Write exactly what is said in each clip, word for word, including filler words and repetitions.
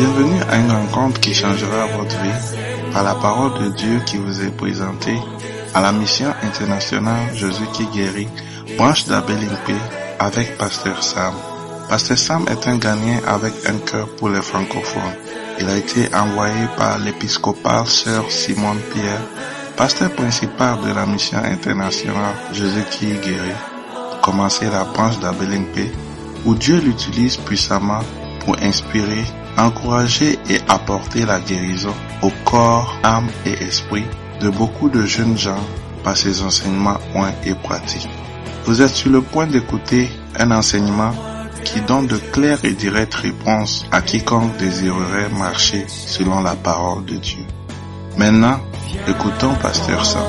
Bienvenue à une rencontre qui changera votre vie par la parole de Dieu qui vous est présentée à la mission internationale Jésus qui guérit, branche d'Abelimpé avec Pasteur Sam. Pasteur Sam est un Ghanéen avec un cœur pour les francophones. Il a été envoyé par l'épiscopale Sœur Simone Pierre, pasteur principal de la mission internationale Jésus qui guérit, pour commencer la branche d'Abelimpé, où Dieu l'utilise puissamment pour inspirer, encourager et apporter la guérison au corps, âme et esprit de beaucoup de jeunes gens par ses enseignements oints et pratiques. Vous êtes sur le point d'écouter un enseignement qui donne de claires et directes réponses à quiconque désirerait marcher selon la parole de Dieu. Maintenant, écoutons Pasteur Sam.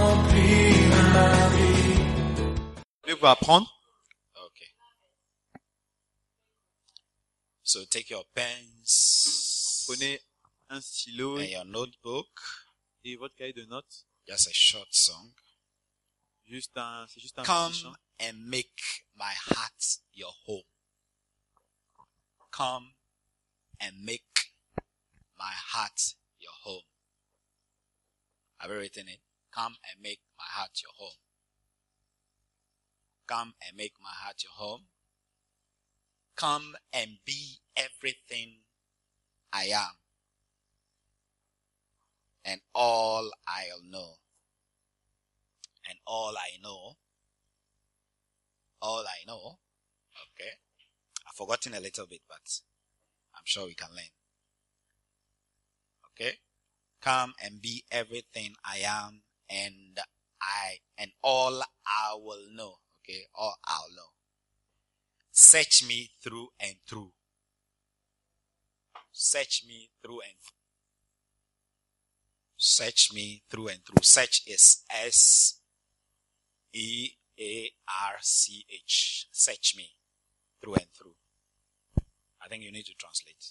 Voulez-vous apprendre? Okay. So take your pens Prenez un stylo and your notebook. et votre cahier de notes. Just a short song. Juste un, c'est juste un Come petit chant. and make my heart your home. Come and make my heart your home. Have you written it? Come and make my heart your home. Come and make my heart your home. Come and be everything I am and all I'll know. And all I know, all I know, okay, I've forgotten a little bit, but I'm sure we can learn. Okay, come and be everything I am and I, and all I will know. Okay, all I'll know. Search me through and through. Search me through and through. Search me through and through. Search is S E A R C H. Search me through and through. I think you need to translate.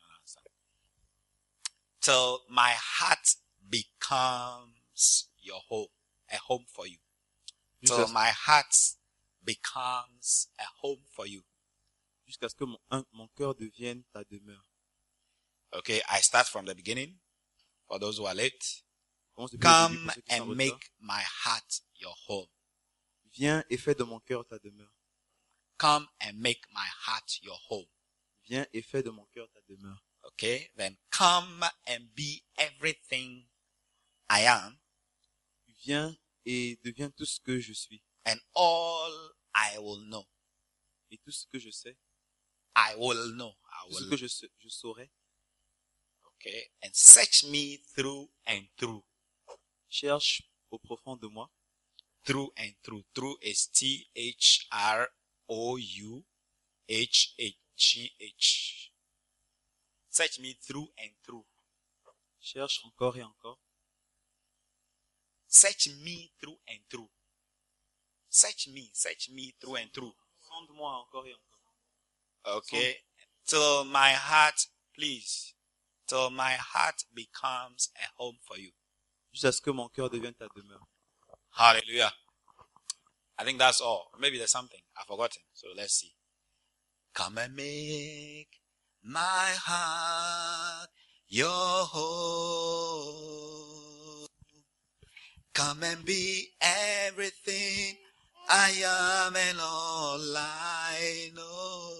Till my heart becomes your home, a home for you. Till Jusqu'à, my heart becomes a home for you. jusqu'à ce que mon, un, mon cœur devienne ta demeure. Okay, I start from the beginning. For those who are late, Commence depuis le début come pour ceux qui sont en and retard. make my heart your home. Viens et fais de mon cœur ta demeure. Come and make my heart your home. Viens et fais de mon cœur ta demeure. Okay, then come and be everything I am Viens et deviens tout ce que je suis. and all I will know. Et tout ce que je sais, I will know. I tout ce will. que je, sais- je saurai. Okay, and search me through and through. Cherche au profond de moi. Through and through. Through is T H R O U H H H. Search me through and through. Cherche encore et encore. Search me through and through. Search me, search me through and through. Sonde-moi encore et encore. Okay. Till my heart, please. Till my heart becomes a home for you. Jusqu'à ce que mon cœur devienne ta demeure. Hallelujah. I think that's all. Maybe there's something I've forgotten. So let's see. Come and make my heart your home. Come and be everything I am and all I know.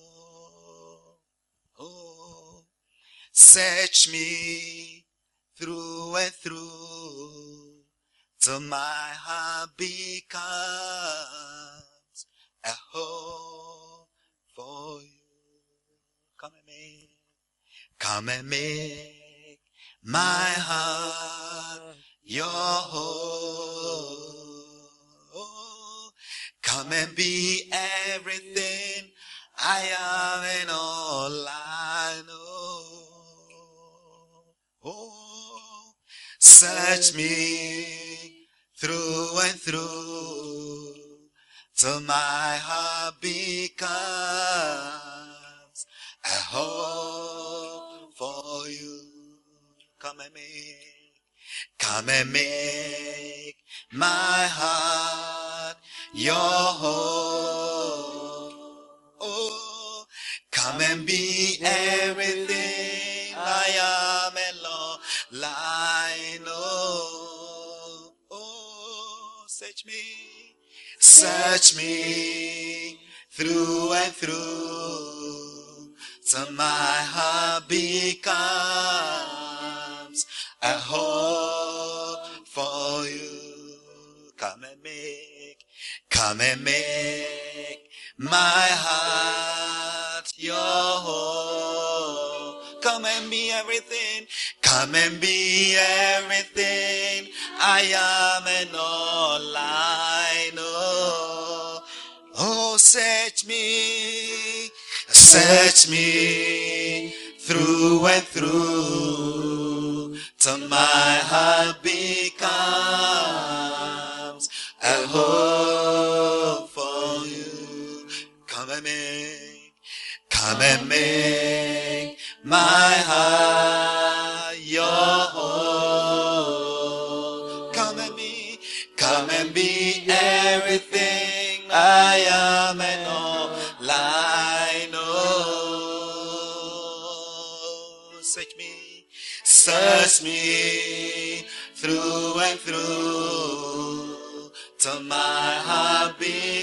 Oh, search me through and through till my heart becomes a home for you. Come and make, come and make my heart your home. Oh, come and be everything I am and all I know. Oh, search me through and through till my heart becomes a home for you. Come and make, come and make my heart your home. Oh, come and be everything Search me through and through, till my heart becomes a hope for you. Come and make, come and make my heart your home. Come and be everything, come and be everything I am and all I know. Oh, search me, search me through and through, till my heart becomes a hope for you. Come and make, come and make my heart your home. Come and be, come and be everything I am and all I know. Search me, search me through and through, till my heart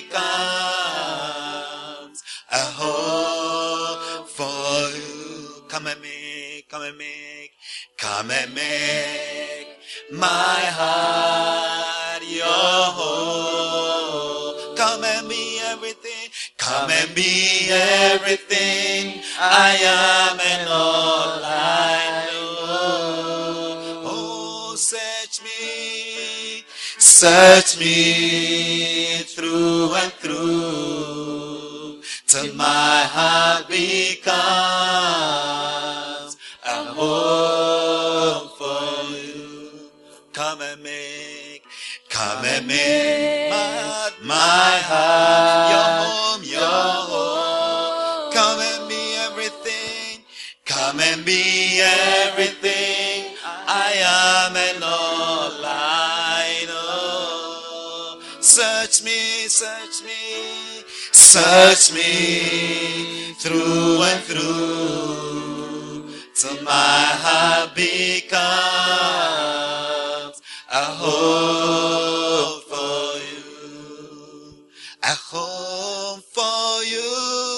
becomes a hope for you. Come and make, come and make, come and make my heart your home. Come and be everything, come and be everything I am and all I know. Oh, search me, search me through and through, till my heart becomes a home for you. Come and make, come and make my, my heart your home, your home. Come and be everything, come and be everything I am and all I know. Search me, search me, search me through and through, till my heart becomes a home for you, a home for you.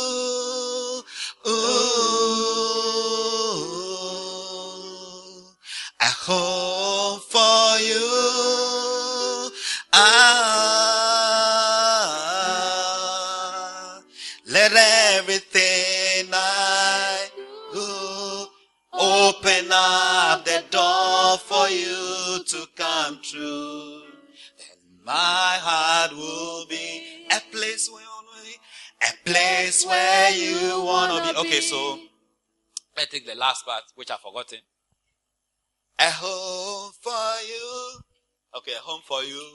Ooh, a home for you. Ah, let everything I do open up the door for you to come true. And my heart will be a place where you want to be, a place where you want to be. Okay, so let's take the last part, which I've forgotten. A home for you. Okay, a home for you.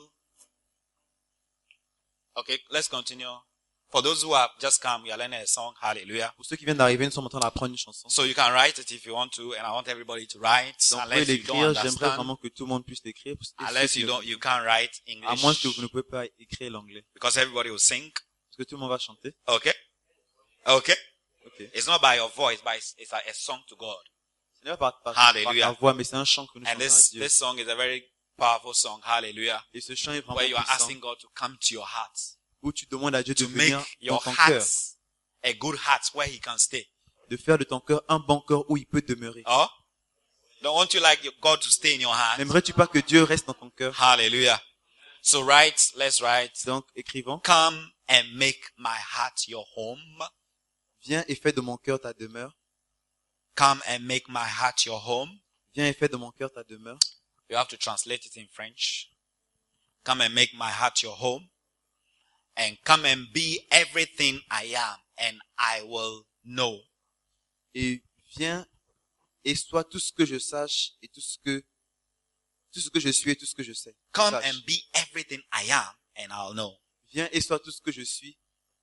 Okay, let's continue. For those who have just come, we are learning a song. Hallelujah. Pour ceux qui viennent d'arriver, nous sommes en train d'apprendre une chanson. So you can write it if you want to, and I want everybody to write. Donc, vous pouvez Unless you don't l'écrire, j'aimerais understand, vraiment que tout le monde puisse l'écrire. Parce que unless ceux qui you le don't, font- you can't write À moins que English, vous ne pouvez pas écrire l'anglais. because everybody will sing. Parce que tout le monde va chanter. Okay, okay. Ok. It's not by your voice, but it's, it's a, a song to God. Ce n'est pas par, par, par Hallelujah. ta voix, mais c'est un chant que nous And chantons à this Dieu. this song is a very powerful song. Hallelujah. Et ce chant est vraiment Where you are puissant. asking God to come to your heart, Où tu demandes à Dieu de to make venir dans your ton heart cœur. a good heart where He can stay. De faire de ton cœur un bon cœur où il peut demeurer. Oh, don't want you like your God to stay in your heart? N'aimerais-tu pas que Dieu reste dans ton cœur? Hallelujah. So write, let's write. Donc, écrivons. Come and make my heart your home. Viens et fais de mon cœur ta demeure. Come and make my heart your home. Viens et fais de mon cœur ta demeure. You have to translate it in French. Come and make my heart your home. And come and be everything I am, and I will know. Et viens et sois tout ce que je sache et tout ce que, tout ce que je suis et tout ce que je sais. Come Sache. and be everything I am, and I'll know. Viens et sois tout ce que je suis.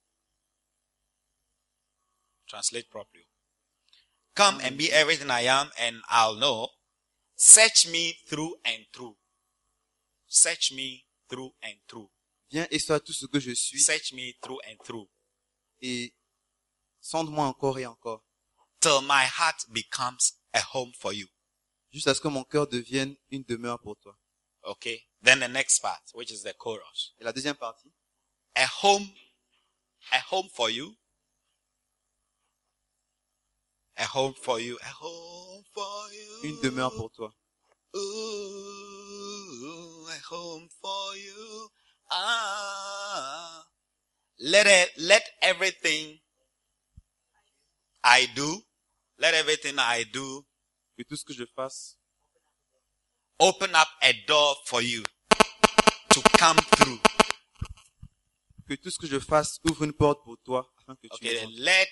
Translate properly. Come and be everything I am, and I'll know. Search me through and through. Search me through and through. Viens et sois tout ce que je suis. Search me through and through. Et sonde-moi encore et encore. Till my heart becomes a home for you. Jusqu'à ce que mon cœur devienne une demeure pour toi. Okay. Then the next part, which is the chorus. Et la deuxième partie. a home, a home for you. A home for you, a home for you. Une demeure pour toi. Ooh, a home for you. Ah, let it, let everything I do, let everything I do, Que tout ce que je fasse open up a door for you to come through. que tout ce que je fasse ouvre une porte pour toi afin que tu Okay, then rentres. let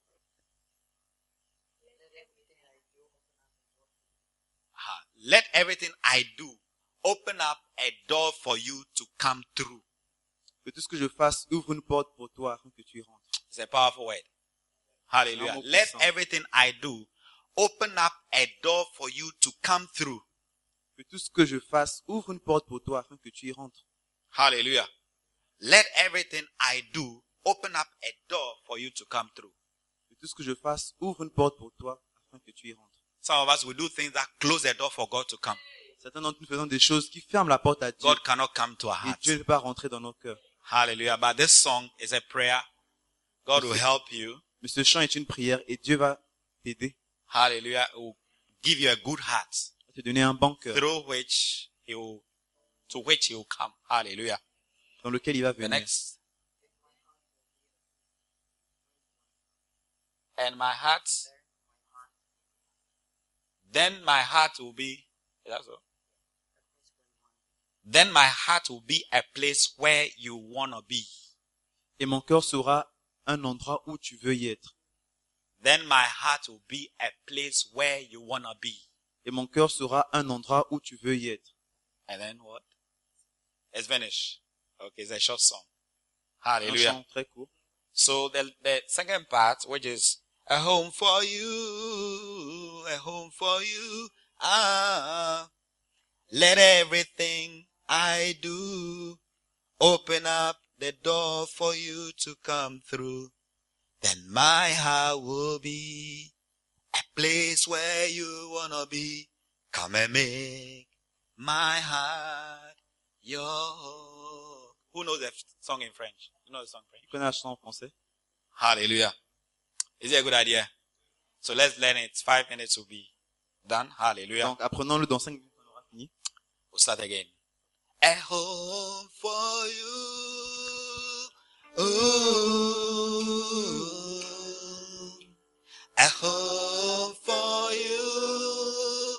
uh, let everything I do open up a door for you to come through. Que tout ce que je fasse ouvre une porte pour toi afin que tu y rentres. It's a powerful word. Hallelujah. Un mot Let puissant. everything I do open up a door for you to come through. Que tout ce que je fasse ouvre une porte pour toi afin que tu y rentres. Hallelujah. Let everything I do open up a door for you to come through. Que tout ce que je fasse ouvre une porte pour toi afin que tu y rentres. Some of us will do things that close the door for God to come. Certains d'entre nous faisons des choses qui ferment la porte à Dieu. God cannot come to our Et hearts. Dieu ne peut pas rentrer dans nos cœurs. Hallelujah. But this song is a prayer. God will help you. Mais ce chant est une prière et Dieu va t'aider. Hallelujah. He will give you a good heart Va te donner un bon cœur through which he will, to which he will come. Hallelujah. dans lequel il va The venir. next. And my heart, then my heart will be, is that so? Then my heart will be a place where you want to be. Et mon cœur sera un endroit où tu veux y être. Then my heart will be a place where you want to be. Et mon cœur sera un endroit où tu veux y être. And then what? It's finished. Okay, it's a short song. Un Hallelujah. chant très court. So the, the second part, which is a home for you, a home for you. Ah, let everything I do open up the door for you to come through. Then my heart will be a place where you wanna be. Come and make my heart your home. Who knows the song in French? You know the song in French? Tu connais la chanson en français? Hallelujah. Is it a good idea? So let's learn it. Five minutes will be done. Hallelujah. Donc apprenons-le dans cinq minutes, on aura fini. We'll start again. A home for you. Ooh. A home for you.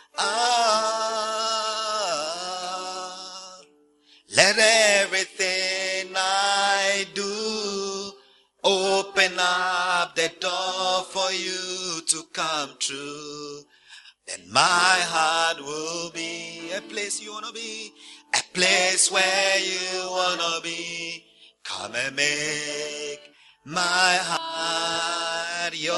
Ah. Let everything I do open up the door for you to come true. Then my heart will be a place you wanna be, a place where you wanna be. Come and make my heart your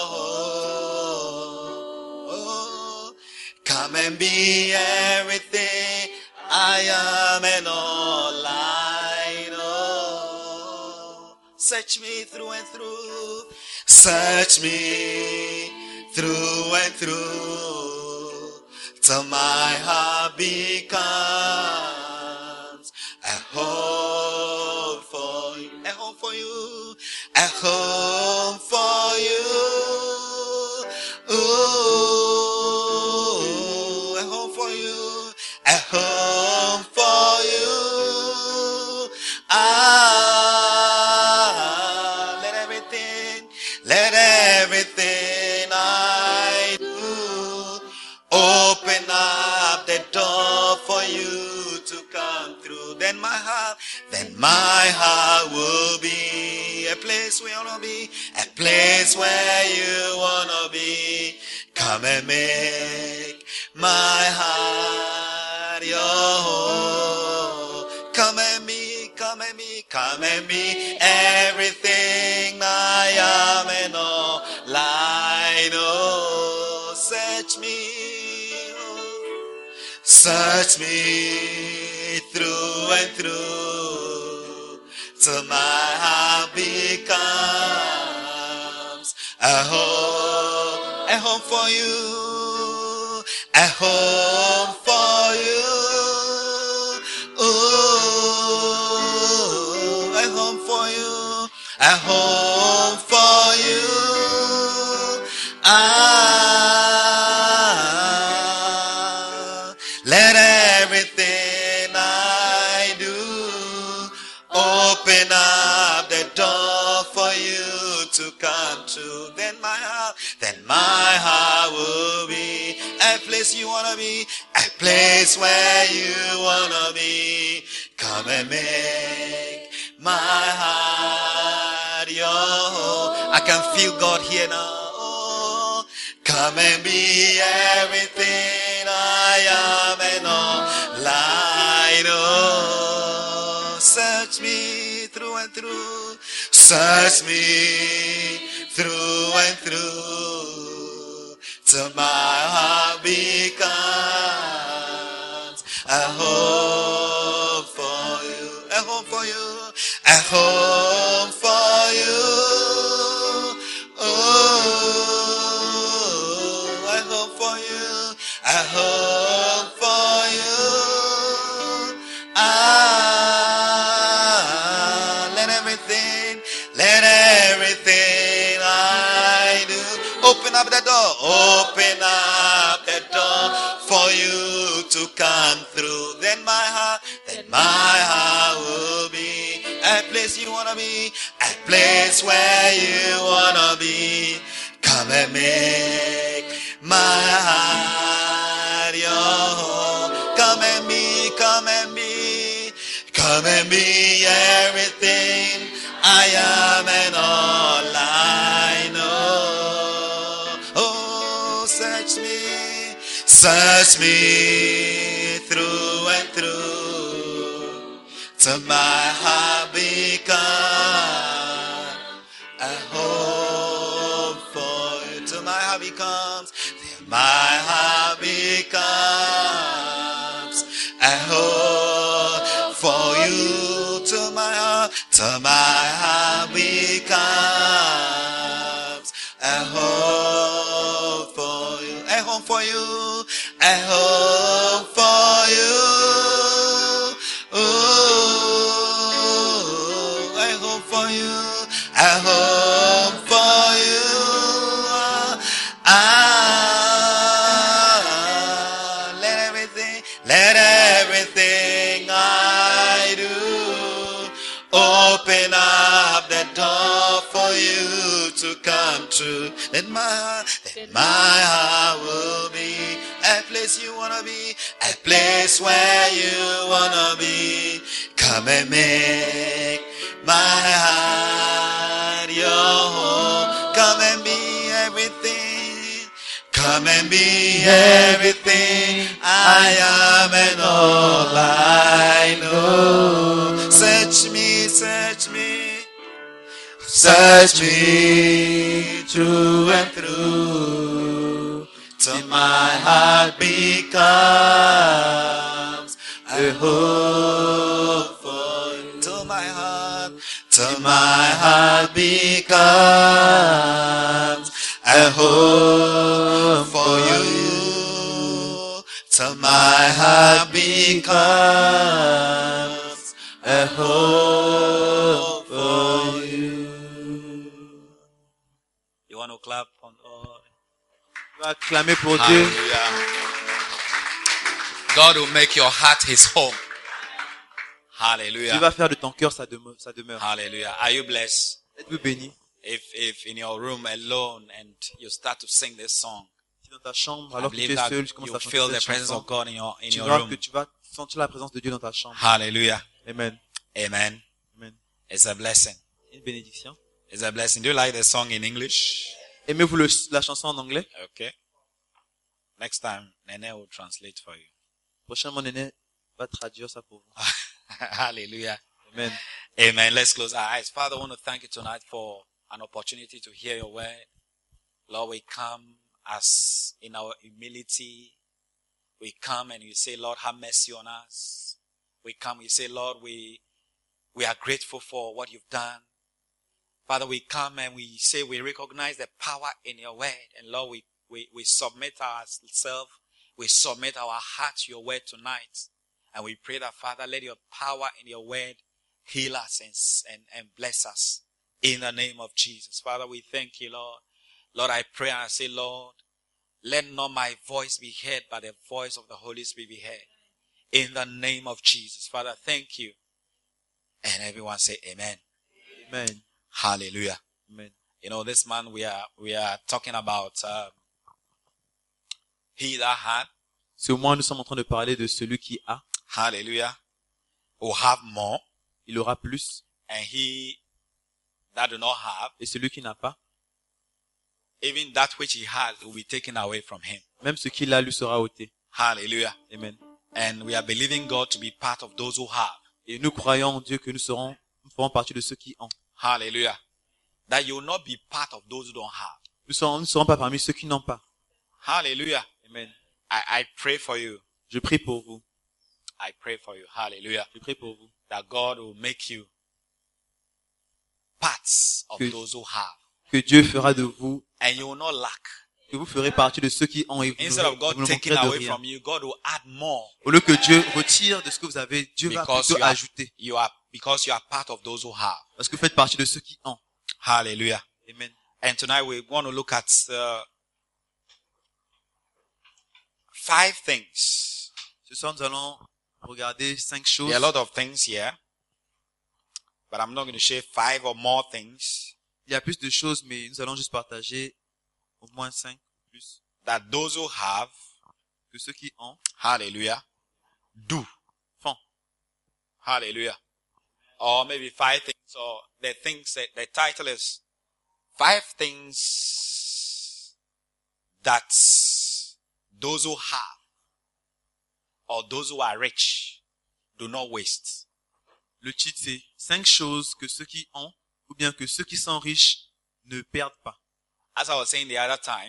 home. Oh, come and be everything I am and all I know. Search me through and through. Search me through and through, till my heart becomes a home for you, a home for you, a home for you. Ooh, a home for you, a home for you. Ah, let everything, let everything I do open up the door for you to come through. Then my heart, then my heart will be a place where you wanna be, a place where you wanna be. Come and make my heart your home. Come and be, come and be, come and be everything I am and all I know. Search me, oh, search me through and through, till my heart becomes a home, a home for you, a home for you. Ooh, a a home for you. Ah, let everything I do open up the door for you to come to. Then my heart, then my heart will be a place you wanna be, a place where you wanna be. Come and make my heart your home. I can feel God here now. Oh, come and be everything I am and all I know. Search me through and through. Search me through and through. Till my heart becomes a home for you. A home for you. A home for you. Oh, a home for you. A home for you. Ah, let everything, let everything I do open up the door. Open up the door for you to come through. Then my heart, then my heart will be a place you wanna be, a place where you wanna be. Come and make my heart your home. Come and be, come and be, come and be everything I am and all I know. Oh, search me, search me through and through, till my heart becomes a home for you. Till my heart becomes, till my heart becomes a home for you. Till my heart, till my heart becomes a home for you. A home for you. A home for you. Oh, a home for you. A home for you. Ah, let everything, let everything I do open up the door for you to come true. Then my heart, then my heart will be a place you wanna be, a place where you wanna be. Come and make my heart your home. Come and be everything. Come and be everything I am and all I know. Search me, search me, search me through and through, till my heart becomes a home for you. Till my heart, till my heart becomes a home for you. Till my heart becomes a home for you. You want to clap on all? Tu vas acclamer pour Dieu. Hallelujah. God will make your heart his home. Dieu Hallelujah. va faire de ton cœur sa demeure. Sa demeure. Hallelujah. Are you blessed? Êtes-vous béni? If if in your room alone and you start to sing this song, Si dans ta chambre, I alors que tu believe es that seul, tu commences you à chanter feel the cette presence chanson, of God in your in tu your verras que room. tu vas sentir la présence de Dieu dans ta chambre. Hallelujah. Amen. Amen. Amen. It's a blessing. Une bénédiction. It's a blessing. Do you like the song in English? Aimez-vous le- la chanson en anglais? Okay. Next time, Nene will translate for you. Prochainement, Néné va traduire ça pour vous. Hallelujah. Amen. Amen. Let's close our eyes. Father, I want to thank you tonight for an opportunity to hear your word. Lord, we come as in our humility. We come and you say, Lord, have mercy on us. We come, you say, Lord, we, we are grateful for what you've done. Father, we come and we say we recognize the power in your word. And Lord, we, we, we submit ourselves. We submit our heart to your word tonight. And we pray that, Father, let your power in your word heal us and, and, and bless us. In the name of Jesus. Father, we thank you, Lord. Lord, I pray and I say, Lord, let not my voice be heard, but the voice of the Holy Spirit be heard. In the name of Jesus. Father, thank you. And everyone say amen. Amen. Hallelujah. Amen. You know, this month we are, we are talking about um, he that had. Ce mois, nous sommes en train de parler de celui qui a. Hallelujah. Will have more. Il aura plus. And he that do not have. Et celui qui n'a pas. Even that which he has will be taken away from him. Même ce qu'il a lui sera ôté. Hallelujah. Amen. And we are believing God to be part of those who have. Et nous croyons en Dieu que nous serons, nous ferons partie de ceux qui ont. Hallelujah. That you will not be part of those who don't have. Nous serons, nous serons pas parmi ceux qui n'ont pas. Hallelujah. Amen. I, I pray for you. Je prie pour vous. I pray for you. Hallelujah. Je prie pour vous. That God will make you parts of Que, those who have. que Dieu fera de vous, And you will not lack. que vous ferez partie de ceux qui ont et vous, Instead of God vous ne taking manquerez de away rien. from you, God will add more. Au lieu que Dieu retire de ce que vous avez, Dieu va Because plutôt you are, ajouter. you are, because you are part of those who have. Parce que vous faites partie de ceux qui ont. Hallelujah. Amen. And tonight we want to look at uh, five things. Ce soir, nous allons regarder cinq choses. There are a lot of things here, but I'm not going to share five or more things Il y a plus de choses, mais nous allons juste partager au moins cinq plus that those who have, que ceux qui ont hallelujah, do. font. Hallelujah. Or maybe five things, or the things that the title is five things that those who have or those who are rich do not waste. Le titre, c'est cinq choses que ceux qui ont, ou bien que ceux qui sont riches ne perdent pas. As I was saying the other time,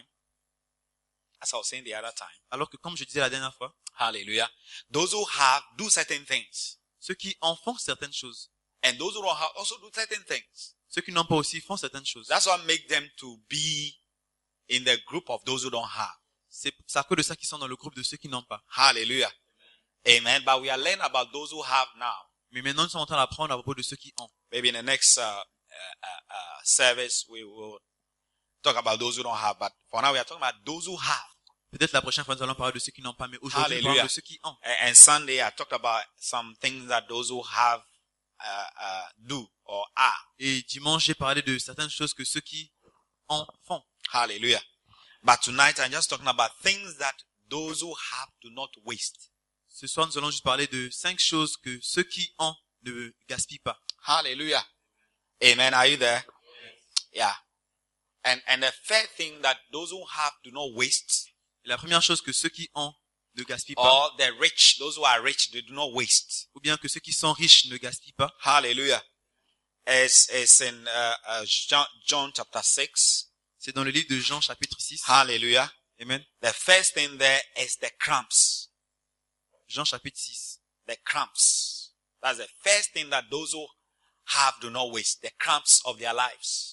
as I was saying the other time, Alors que comme je disais la dernière fois, hallelujah, those who have do certain things. ceux qui en font certaines choses. And those who don't have also do certain things. Ceux qui n'ont pas aussi font certaines choses. That's what makes them to be in the group of those who don't have. C'est à cause de ça qu'ils sont dans le groupe de ceux qui n'ont pas. Hallelujah. Amen. But we are learning about those who have now. Mais maintenant, nous sommes en train d'apprendre à propos de ceux qui ont. Maybe in the next uh, uh, uh, uh, service, we will talk about those who don't have. But for now, we are talking about those who have. Peut-être la prochaine fois, nous allons parler de ceux qui n'ont pas, mais aujourd'hui, nous Hallelujah. parlons de ceux qui ont. And, and Sunday, I talked about some things that those who have uh, uh, do or are. Et dimanche, j'ai parlé de certaines choses que ceux qui en font. Hallelujah. But tonight, I'm just talking about things that those who have do not waste. Ce soir, nous allons juste parler de cinq choses que ceux qui ont ne gaspillent pas. Hallelujah. Amen. Are you there? Yeah. And and the third thing that those who have do not waste, Et la première chose que ceux qui ont ne gaspillent pas, or the rich, those who are rich, they do not waste. ou bien que ceux qui sont riches ne gaspillent pas, Hallelujah. It's, it's in uh, uh, John, John chapter six. c'est dans le livre de Jean chapitre six. Hallelujah. Amen. The first thing there is the crumbs. Jean chapitre six. The crumbs. That's the first thing that those who have do not waste. The crumbs of their lives.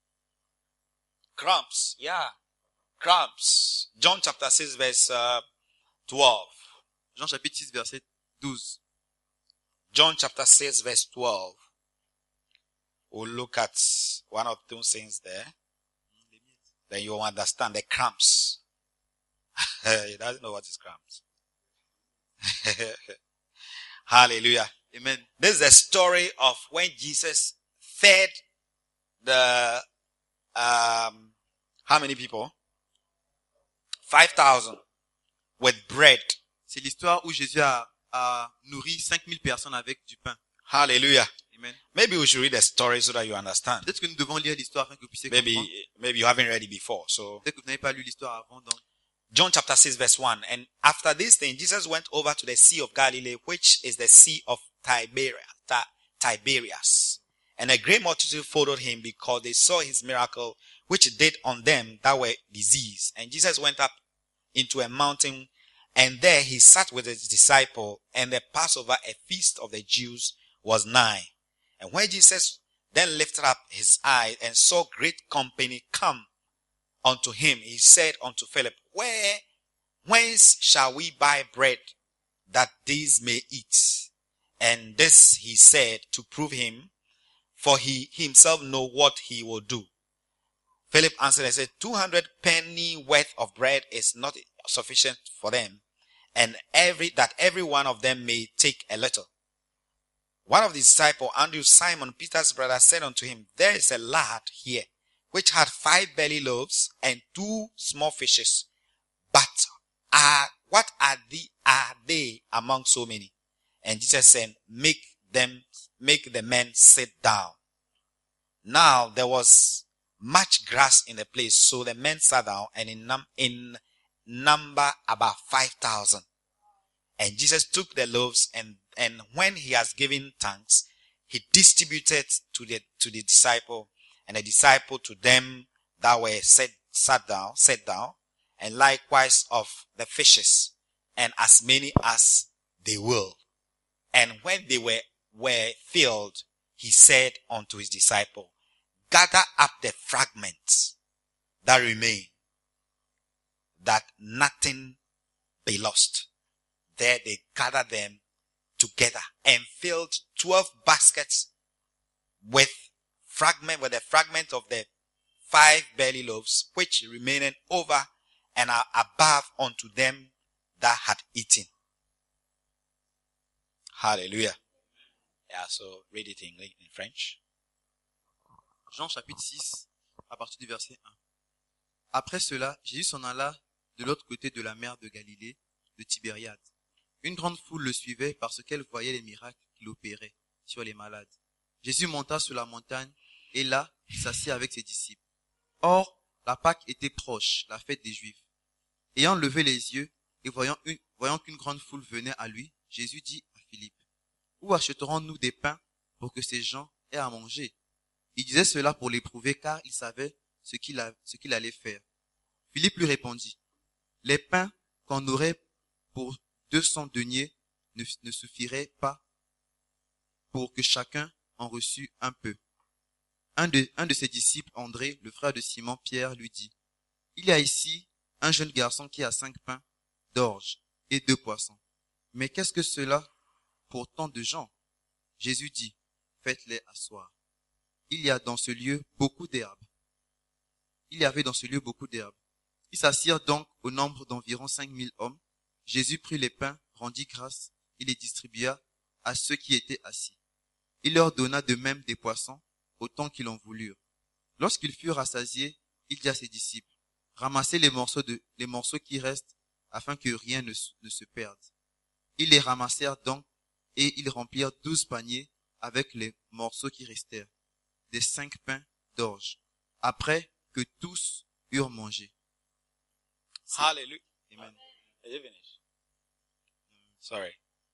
Crumbs. Yeah. Crumbs. John chapter six verse uh, twelve. Jean chapitre six, verset douze. John chapter six verse twelve. We'll look at one of those things there. Then you will understand the crumbs. He doesn't know what is crumbs. Hallelujah. Amen. This is the story of when Jesus fed the, um, how many people? five thousand with bread. C'est l'histoire où Jésus a, a nourri cinq mille personnes avec du pain. Hallelujah. Amen. Maybe we should read the story so that you understand. Peut-être que nous devons lire l'histoire afin que vous puissiez Maybe, comprendre. maybe you haven't read it before. So Peut-être que vous n'avez pas lu l'histoire avant, donc. John chapter six verse one. And after this thing, Jesus went over to the Sea of Galilee, which is the Sea of Tiberias. Tiberias. And a great multitude followed him because they saw his miracle, which he did on them that were diseased. And Jesus went up into a mountain, and there he sat with his disciple, and the Passover, a feast of the Jews, was nigh. And when Jesus then lifted up his eyes and saw great company come unto him, he said unto Philip, Where, whence shall we buy bread that these may eat? And this he said to prove him. for he himself know what he will do. Philip answered and said, two hundred penny worth of bread is not sufficient for them, and every that every one of them may take a little. One of the disciples, Andrew, Simon Peter's brother, said unto him, there is a lad here, which had five belly loaves and two small fishes. But are, what are the, are they among so many? And Jesus said, make them, make the men sit down. Now there was much grass in the place, so the men sat down, and in, num- in number about five thousand. And Jesus took the loaves, and, and when he has given thanks, he distributed to the, to the disciple, and the disciple to them that were set, sat down, sat down, and likewise of the fishes, and as many as they will. And when they were, were filled, he said unto his disciple, gather up the fragments that remain, that nothing be lost. There they gathered them together and filled twelve baskets with fragment, with the fragment of the five barley loaves, which remained over and are above unto them that had eaten. Hallelujah. Yeah, so read it in, in French. Jean chapitre six, à partir du verset un. Après cela, Jésus s'en alla de l'autre côté de la mer de Galilée, de Tibériade. Une grande foule le suivait parce qu'elle voyait les miracles qu'il opérait sur les malades. Jésus monta sur la montagne et là, il s'assit avec ses disciples. Or, la Pâque était proche, la fête des Juifs. Ayant levé les yeux et voyant, une, voyant qu'une grande foule venait à lui, Jésus dit à Philippe, « Où achèterons-nous des pains pour que ces gens aient à manger ?» Il disait cela pour l'éprouver car il savait ce qu'il, a, ce qu'il allait faire. Philippe lui répondit, « Les pains qu'on aurait pour deux cents deniers ne, ne suffiraient pas pour que chacun en reçût un peu. » Un de, un de ses disciples, André, le frère de Simon, Pierre, lui dit, « Il y a ici un jeune garçon qui a cinq pains d'orge et deux poissons. Mais qu'est-ce que cela pour tant de gens ?» Jésus dit, « Faites-les asseoir. » Il y a dans ce lieu beaucoup d'herbes. Il y avait dans ce lieu beaucoup d'herbes. Ils s'assirent donc au nombre d'environ cinq mille hommes. Jésus prit les pains, rendit grâce, et les distribua à ceux qui étaient assis. Il leur donna de même des poissons, autant qu'ils en voulurent. Lorsqu'ils furent rassasiés, il dit à ses disciples, ramassez les morceaux de, les morceaux qui restent, afin que rien ne, ne se perde. Ils les ramassèrent donc, et ils remplirent douze paniers avec les morceaux qui restèrent, des cinq pains d'orge, après que tous eurent mangé. C'est... Hallelujah. Amen. Are you finished? Sorry.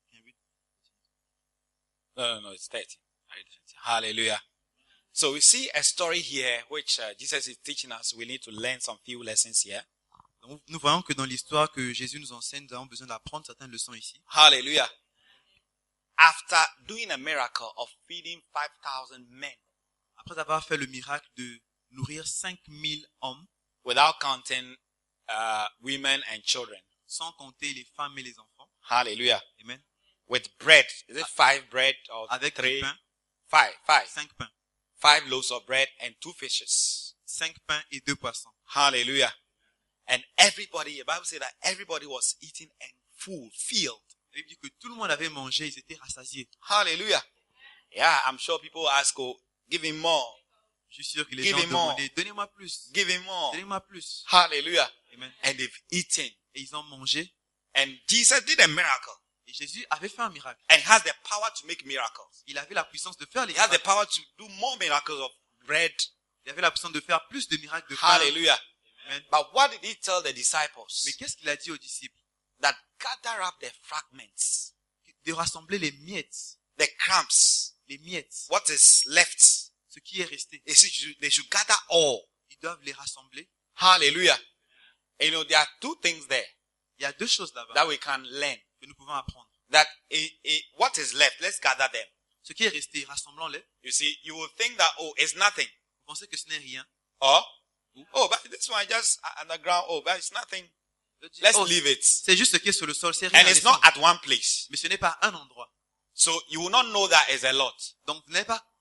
No, no, no, it's thirty. Hallelujah. So we see a story here which uh, Jesus is teaching us. We need to learn some few lessons here. Donc, nous voyons que dans l'histoire que Jésus nous enseigne, nous avons besoin d'apprendre certaines leçons ici. Hallelujah. After doing a miracle of feeding five thousand men, après avoir fait le miracle de nourrir cinq mille hommes, without counting uh, women and children, sans compter les femmes et les enfants. Hallelujah. Amen. With bread, is it five bread or avec three? pains, Five, five. Cinq pains. Five loaves of bread and two fishes. Cinq pains et deux poissons. Hallelujah. And everybody, the Bible says that everybody was eating and full, filled. Il dit que tout le monde avait mangé, ils étaient rassasiés. Hallelujah. Yeah, I'm sure people ask, oh, give him more. Je suis sûr que les Give gens him more. demandaient, donnez-moi plus. Give him more. Donnez-moi plus. Hallelujah. Amen. And they've eaten. Et ils ont mangé. And Jesus did a miracle. Et Jésus avait fait un miracle. And has the power to make miracles. Il avait la puissance de faire les He has the miracles. power to do more miracles of bread. Il avait la puissance de faire plus de miracles de pain. Hallelujah. Amen. But what did he tell the disciples? Mais qu'est-ce qu'il a dit aux disciples? That gather up the fragments, De rassembler les miettes. the crumbs, Les miettes. what is left. Ce qui est resté. They should, they should gather all. Ils doivent les rassembler. Hallelujah. And you know, there are two things there Il y a deux choses là-bas that we can learn. que nous pouvons apprendre. That a, a, what is left, let's gather them. Ce qui est resté, rassemblons-les. You see, you will think that, oh, it's nothing. Vous pensez que ce n'est rien. Or, oh, but this one just underground, oh, but it's nothing. Let's Oh, leave it. c'est juste ce qui est sur le sol, c'est rien. And it's not laissons. at one place. Mais ce n'est pas un endroit. So you will not know that it's a lot. Donc vous n'allez pas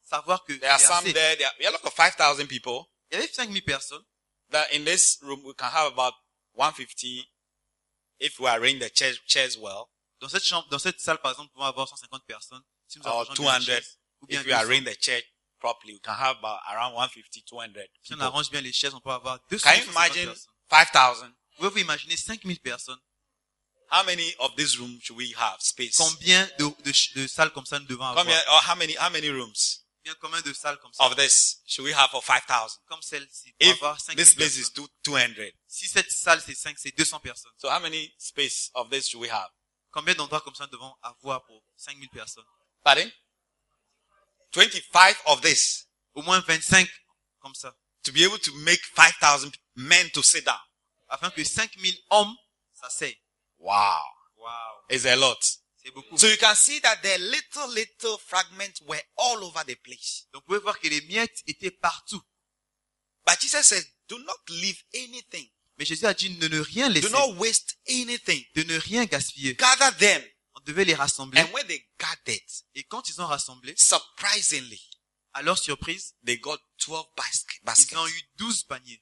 savoir que There are c'est some assez. there, there are, we are like five thousand people. Il y avait cinq mille personnes. That in this room we can have about one hundred fifty if we arrange the chairs, chairs well. Dans cette chambre, dans cette salle, par exemple, nous pouvons avoir cent cinquante personnes. Si nous Or arrangeons two bien les hundred. chaises, ou bien If we deux cents. arrange the church properly, we can have about around one hundred fifty, two hundred Si on people. arrange bien les chaises, on peut avoir deux cents Can you cent cinquante imagine personnes. five thousand? Pouvez-vous imaginer cinq mille personnes? How many of this room should we have space? Combien de, de, de salles comme ça nous devons avoir? Come here, or how many, how many rooms Bien, combien de salles comme ça? of this should we have for five thousand? Comme celle-ci. Pour If avoir cinq this mille place is personnes. two, 200. Si cette salle c'est cinq, c'est deux cents personnes. So how many space of this should we have? Combien d'endroits comme ça nous devons avoir pour cinq mille personnes? Pardon? twenty-five of this Au moins vingt-cinq comme ça. to be able to make five thousand men to sit down. Afin que cinq mille hommes s'asseyent. Wow. Wow. It's a lot. C'est beaucoup. So you can see that the little, little fragments were all over the place. Donc vous pouvez voir que les miettes étaient partout. But Jesus says, do not leave anything. Mais Jésus a dit de ne rien laisser. Do not waste anything. De ne rien gaspiller. Gather them. On devait les rassembler. And when they gathered, Et quand ils ont rassemblé, surprisingly, à leur surprise, they got twelve bas- ils baskets. ont eu douze paniers.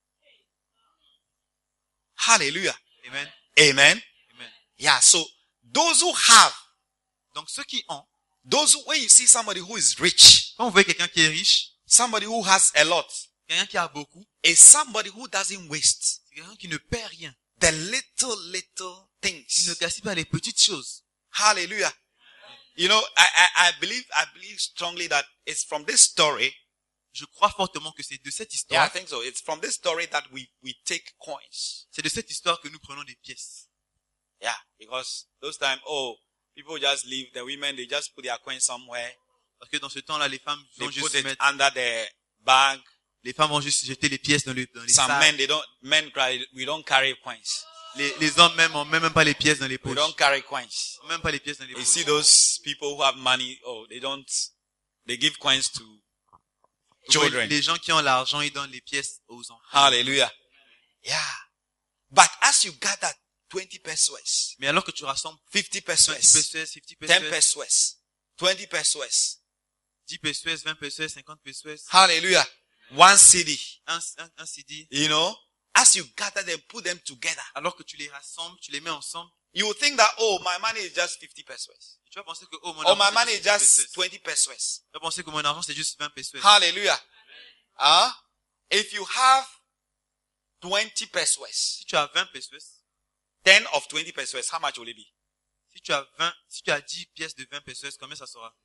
Hallelujah. Amen. Amen. Amen. Yeah, so those who have, Donc ceux qui ont, those who, when you see somebody who is rich, quand vous voyez quelqu'un qui est riche, somebody who has a lot, quelqu'un qui a beaucoup, is somebody who doesn't waste c'est quelqu'un qui ne perd rien. the little, little Il things. ne gaspille pas les petites choses. Hallelujah. You know, I, I, I believe, I believe strongly that it's from this story. Je crois fortement que c'est de cette Yeah, I histoire, think so. It's from this story that we, we take coins. c'est de cette histoire que nous prenons des pièces. Yeah, because those times, oh, people just leave, the women, they just put their coins somewhere. Parce que dans ce temps-là, les femmes They vont juste put it mettre, under the bag. les femmes vont juste jeter les pièces dans, le, dans les Some sacs. men, they don't, men cry, we don't carry coins. Les, les hommes même, on met même pas les pièces dans les We poches. don't carry coins. On met même pas les pièces dans les You poches. see those people who have money, oh, they don't, they give coins to Vous voyez, children. les gens qui ont l'argent, ils donnent les pièces aux enfants. Hallelujah. Yeah. But as you gather twenty pesos, Mais alors que tu rassembles fifty vingt pesos, pesos, cinquante ten pesos, pesos, twenty pesos. dix pesos, vingt pesos, cinquante pesos, Hallelujah. One city. un, un, un C D. You know, as you gather them, put them together, Alors que tu les rassembles, tu les mets ensemble, you will think that, oh, my money is just fifty pesos. tu vas penser que, oh, mon Or my argent, money c'est is juste just vingt pesos. twenty pesos. Tu vas penser que mon argent, c'est juste vingt pesos. Hallelujah. Huh? If you have twenty pesos, Si tu as vingt pesos, ten of twenty pesos, how much will it be? si tu as vingt, si tu as dix pièces de vingt pesos, combien ça sera?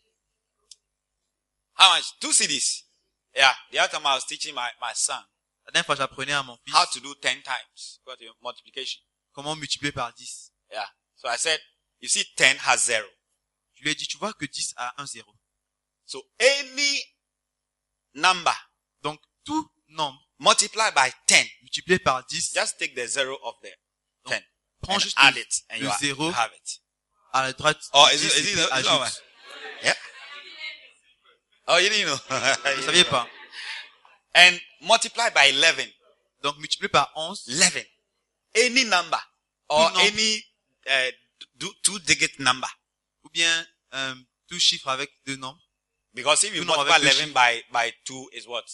How much? Two C Ds. Yeah. The other time I was teaching my, my son La dernière fois, j'apprenais à mon fils how to do ten times. Got your multiplication. comment multiplier par dix. Yeah. So I said, you see ten has zero. Je lui ai dit, tu vois que dix a un zéro. So any number Donc, tout nombre multiply by ten, multiplié par dix, just take the zero of the ten prends and juste add le, it and le you, ha- zéro you have it. à la droite. Oh, du is it, dix is et it, puis is it ajoute. one? Yeah. Oh, you didn't know. Vous ne saviez pas. And multiply by eleven. Donc, multiplié par onze, eleven. Any number or Tout nombre. any uh, do- two-digit number. ou bien euh, tout chiffre avec deux nombres. Because if you Tout nombre multiply avec deux eleven by, by two is what?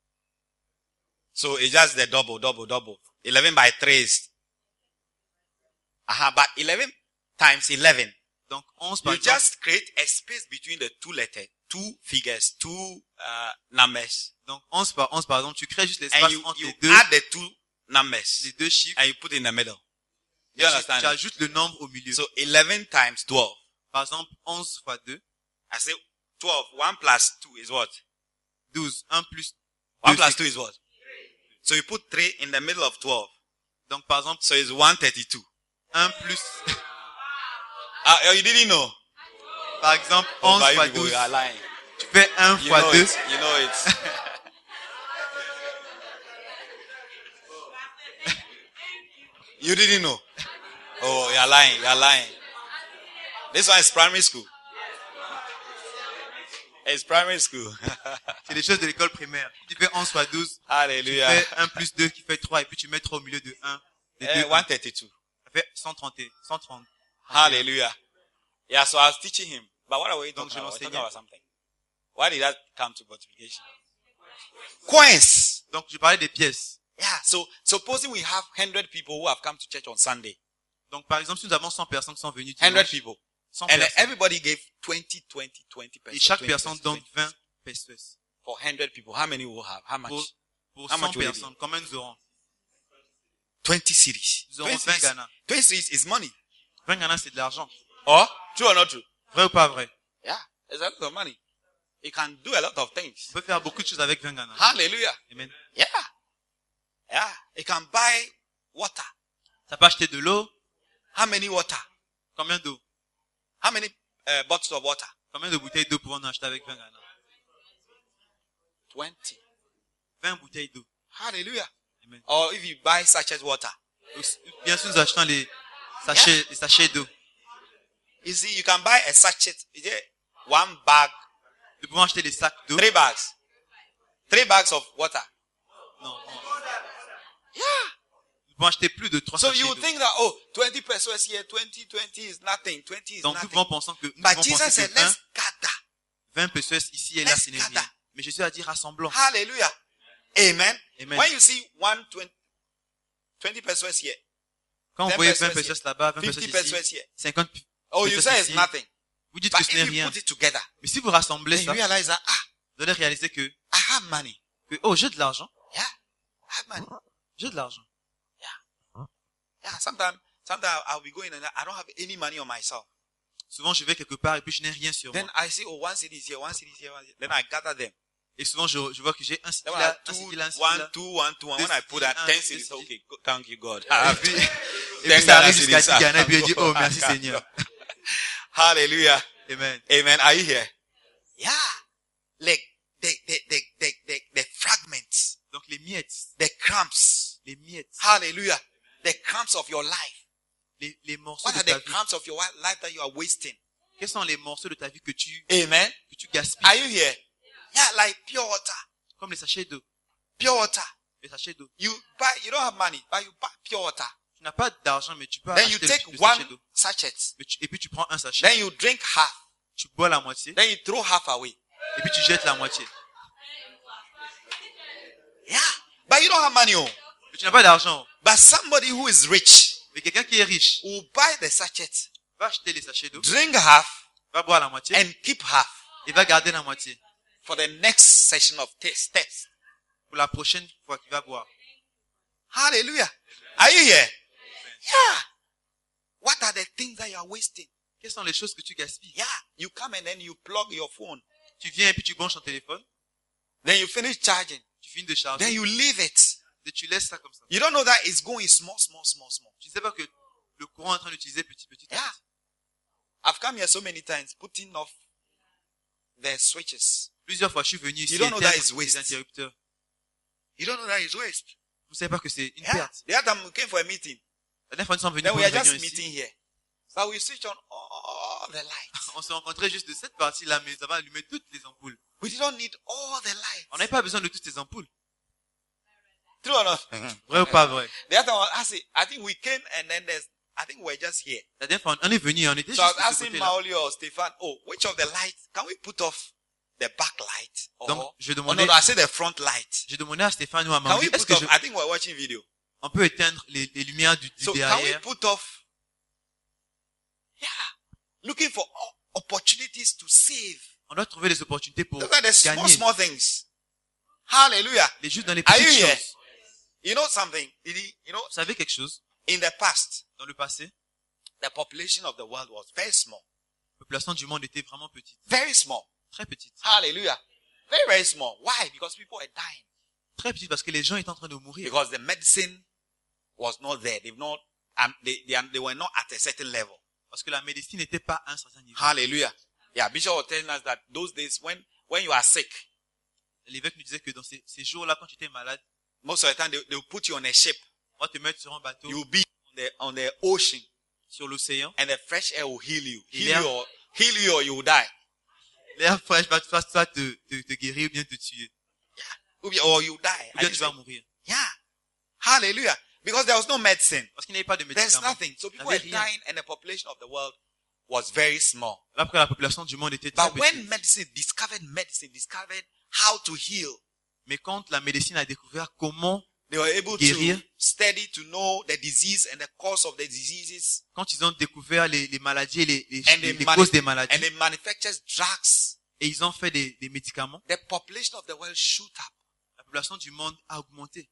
So it's just the double, double, double. eleven by three is, uh-huh, but eleven times eleven. Donc, onze par You exemple, just create a space between the two letters, two figures, two uh, numbers. donc onze par onze par exemple, tu crées juste And l'espace you, entre you les deux, add the two numbers les deux chiffres, and you put it in the middle. et You tu, understand? tu ajoutes le nombre au milieu. So eleven times twelve. Par exemple, onze fois deux, I say twelve. one plus two is what? douze. un plus one deux, plus c'est- two is what? So you put three in the middle of twelve. Donc, par exemple, So it's one thirty-two. un plus, Ah, oh, you didn't know? par exemple, Oh, onze by you fois people, douze. you are lying. Tu fais un You fois know deux. it. You know it. You didn't know? Oh, you are lying. You are lying. This one is primary school. It's primary school. C'est des choses de l'école primaire. Tu fais onze fois douze, tu Hallelujah. fais un plus deux qui fait trois, et puis tu mets trois au milieu de un. De Eh, deux, one thirty-two. ça fait cent trente. cent trente. Hallelujah. Yeah, so I was teaching him. But what are we Donc, talking je about? We're talking l'enseignais. about something. Why did that come to multiplication? Coins. Donc, je parlais des pièces. Yeah. So, supposing we have one hundred people who have come to church on Sunday. Donc, par exemple, si nous avons cent personnes qui sont venues one hundred dimanche, people. cent And then personnes, everybody gave twenty, twenty, twenty et pesos. chaque twenty personne pesos, donne twenty vingt pesos. For one hundred people, how many will have? How much? Pour, pour How cent much will it be? personnes, combien nous aurons? twenty cities. Nous aurons twenty vingt cities, Ghana. twenty cities is money. vingt Ghana, c'est de l'argent. Or, true or not true? Vrai ou pas vrai? Yeah. It's a lot of money. You can do a lot of things. On peut faire beaucoup de choses avec vingt Ghana. Hallelujah. Amen. Yeah. Yeah. You can buy water. Ça peut acheter de l'eau. How many water? Combien d'eau? How many uh, bottles of water? Combien de bouteilles d'eau pouvons-nous acheter avec vingt Ghana? twenty. vingt bouteilles d'eau. Hallelujah. Amen. Or if you buy sachet water. Aussi- Bien sûr, nous achetons les sachets, les sachets d'eau. You see, you can buy a sachet. Is it one bag? Nous pouvons acheter des sacs d'eau. Three bags. Three bags of water. Non, non. Yeah. Nous pouvons acheter plus de trois So sachets you d'eau. think that, oh, twenty pesos here, twenty, twenty is nothing. twenty is Donc nous nothing. pouvons penser que, nous But pouvons Jesus penser said, que vingt, let's gather. vingt pesos ici et là, Let's ce n'est gather. rien. Mais Jésus a dit rassemblons. Hallelujah. Amen. Amen. When you see one twenty, twenty pesos here, Quand vous ten voyez pesos vingt pesos là-bas, vingt pesos fifty ici, pesos here. cinquante Oh, you pesos say it's ici, nothing. vous dites But que ce n'est if you rien. put it together, Mais si vous rassemblez then ça, you realize that, ah, vous allez réaliser que, I have money. que oh, j'ai de l'argent. Yeah. I have money. J'ai de l'argent. Yeah. Sometimes, sometimes I'll be going and I don't have any money on myself. Souvent, je vais quelque part et puis je n'ai rien sur Then moi. I see, oh, one city is here, one city is here, one city. Then I gather them. Et souvent, je, je vois que j'ai un Then style I là, have un two, style là, un style one, là. two, one, two. And when This I put that city, ten ah, cities, this okay, go- thank you, God. I Et have puis, to- et Ten puis ça Ghana arrive jusqu'à cities. dix Ghana et puis il dit, oh, merci Ah, Seigneur. Hallelujah. Amen. Amen. Are you here? Yeah. Like the, the, the, the, the, the fragments, Donc les miettes, the crumbs. les miettes, Hallelujah. The crumbs of your life. les, les morceaux What de are ta the vie. crumbs of your life that you are wasting? Quels sont les morceaux de ta vie que tu, Amen. que tu gaspilles? Are you here? Yeah, like pure water. Comme les sachets d'eau. Pure water. Les sachets d'eau. You buy, you don't have money, but you buy pure water. Tu n'as pas d'argent, mais tu peux Then you acheter take le, le one sachet d'eau. sachet. Mais tu- Et puis tu prends un sachet, Then you drink half. tu bois la moitié, Then you throw half away. et puis tu jettes la moitié. Yeah. But you don't have money. Oh. Mais tu n'as pas d'argent. But somebody who is rich Mais quelqu'un qui est riche will buy the sachet, va acheter les sachets d'eau, drink half, va boire la moitié, and keep half et va garder la moitié for the next session of test. test. pour la prochaine fois qu'il va boire. Hallelujah. Are you here? Yeah. What are the things that you are wasting? Quelles sont les choses que tu gaspilles? Yeah. You come and then you plug your phone. Tu viens et puis tu branches ton téléphone, Then you finish charging. tu finis de charger, Then you leave it. et tu laisses ça comme ça. You don't know that it's going small, small, small, small. Tu ne sais pas que le courant est en train d'utiliser petit, petit, à Yeah. petit. I've come here so many times putting off the switches. Plusieurs fois, je suis venu ici You don't know that éteindre is waste. les interrupteurs. You don't know that it's waste. Vous ne savez pas que c'est une Yeah. perte. The other time we came for a meeting. La dernière fois, nous sommes venus Then pour we une are just réunion ici. meeting here. But we switch on all the lights. On s'est rencontrés juste de cette partie-là, mais ça va allumer toutes les ampoules. We didn't need all the lights. On n'avait pas besoin de toutes ces ampoules. True or not? Vrai ou pas vrai? The other one, I see, I think we came and then there's, I think we're just here. La dernière fois, on est venu, on était So I juste was de ce asking côté-là. Maoli or Stefan, oh, which of the lights, can we put off the back light? Or, Donc, je oh no, demandais, no, I said the front light. j'ai demandé à Stéphane ou à Can Marie, we est-ce put que off, je, I think we're watching video. on peut éteindre les, les lumières du, du So can we derrière? put off, yeah, looking for o- opportunities to save. On doit trouver des opportunités pour Look at the small, gagner. small things. Hallelujah. Les juste dans les Are petites you here? choses. You know something? Did he- You know, Vous savez quelque chose? in the past, Dans le passé, the population of the world was very small. la population du monde était vraiment petite. Very small. Très petite. Hallelujah. Very, very small. Why? Because people are dying. Très petite parce que les gens étaient en train de mourir. Because the medicine was not there. They've not, um, they, they, they were not at a certain level. Parce que la médecine n'était pas à un certain niveau. Hallelujah. Yeah, Bishop was telling us that those days when, when you are sick, L'évêque nous disait que dans ces, ces jours-là, quand tu étais malade, most of the time they, they will put you on a ship. on va te mettre sur un bateau, You will be on the, on the ocean sur l'océan. and the fresh air will heal you. Et Heal l'air- you or, heal you or you will die. L'air fraîche va te faire soit te, te, te guérir ou bien te tuer. Or you- Or you die. Ou I bien just tu vas say, mourir. yeah. Hallelujah. Because there was no medicine. Parce qu'il n'y avait pas de There's médicaments. nothing. So Il n'y people avait are rien. dying and the population of the world was very small. Après, la population du monde était très But when petite. medicine discovered medicine, discovered how to heal, Mais quand la médecine a découvert comment, they were able guérir, to study to know the disease and the cause of the diseases, quand ils ont découvert les, les maladies et les, les, and les, they, les manu- causes des maladies, and they manufactured drugs, et ils ont fait des, des médicaments, the population of the world shoot up la population du monde a augmenté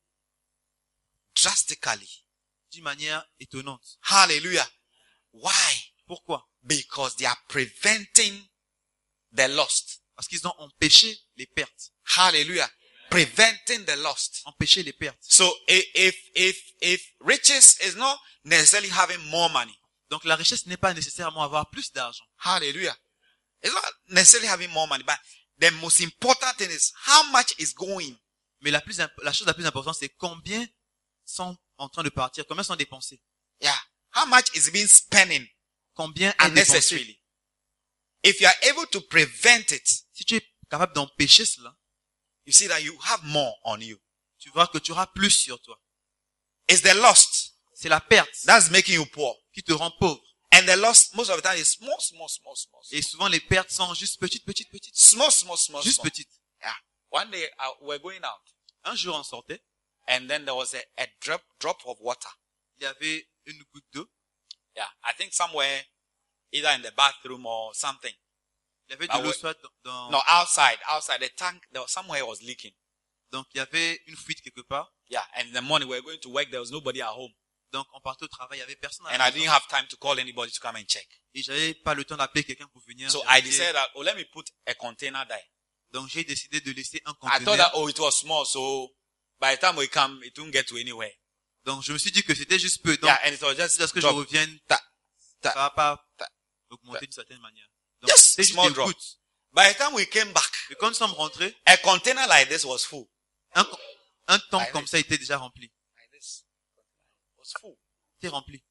drastically. d'une manière étonnante. Hallelujah. Why? Pourquoi? Because they are preventing the lost. Parce qu'ils ont empêché les pertes. Hallelujah. Preventing the lost. Empêché les pertes. So i- if, if, if riches is not necessarily having more money. Donc la richesse n'est pas nécessairement avoir plus d'argent. Hallelujah. It's not necessarily having more money, but the most important thing is how much is going. Mais la, plus, imp- la chose la plus importante, c'est combien sont en train de partir, combien sont dépensés, Yeah. How much is being spending combien est dépensé. unnecessarily. If you are able to prevent it, Si tu es capable d'empêcher cela, you see that you have more on you. tu verras que tu auras plus sur toi. It's the lost C'est la perte that's making you poor. qui te rend pauvre. And the lost most of the time is small, small, small, small. Et souvent les pertes sont juste petites, petites, petites. Small, small, small, Juste small. petites. Yeah. One day uh, we're going out, Un jour on sortait, and then there was a, a drop drop of water. il y avait une goutte d'eau. Yeah, I think somewhere, either in the bathroom or something. Il y avait Ah de l'eau ouais. soit dans, No, outside, outside the tank. There was somewhere it was leaking. donc il y avait une fuite quelque part. Yeah, and in the morning we were going to work. There was nobody at home, Donc on partait au travail, il y avait personne à and la I maison. didn't have time to call anybody to come and check. Et j'avais pas le temps d'appeler quelqu'un pour venir. So I vérifier. decided that, oh, let me put a container there. Donc j'ai décidé de laisser un I thought conteneur. that, oh, it was small, so by the time we come, it won't get to anywhere. Donc je me suis dit que c'était juste peu. Donc Yeah, and it was just jusqu'à ce que je drop. revienne, Ta- ça ta- va pas ta- augmenter d'une certaine manière. Donc Just c'était juste small des drop. gouttes. By the time we came back, Et quand nous sommes rentrés, a container like this was full. un, un tank Like comme this. ça était déjà rempli. Like this. It was full. C'était rempli.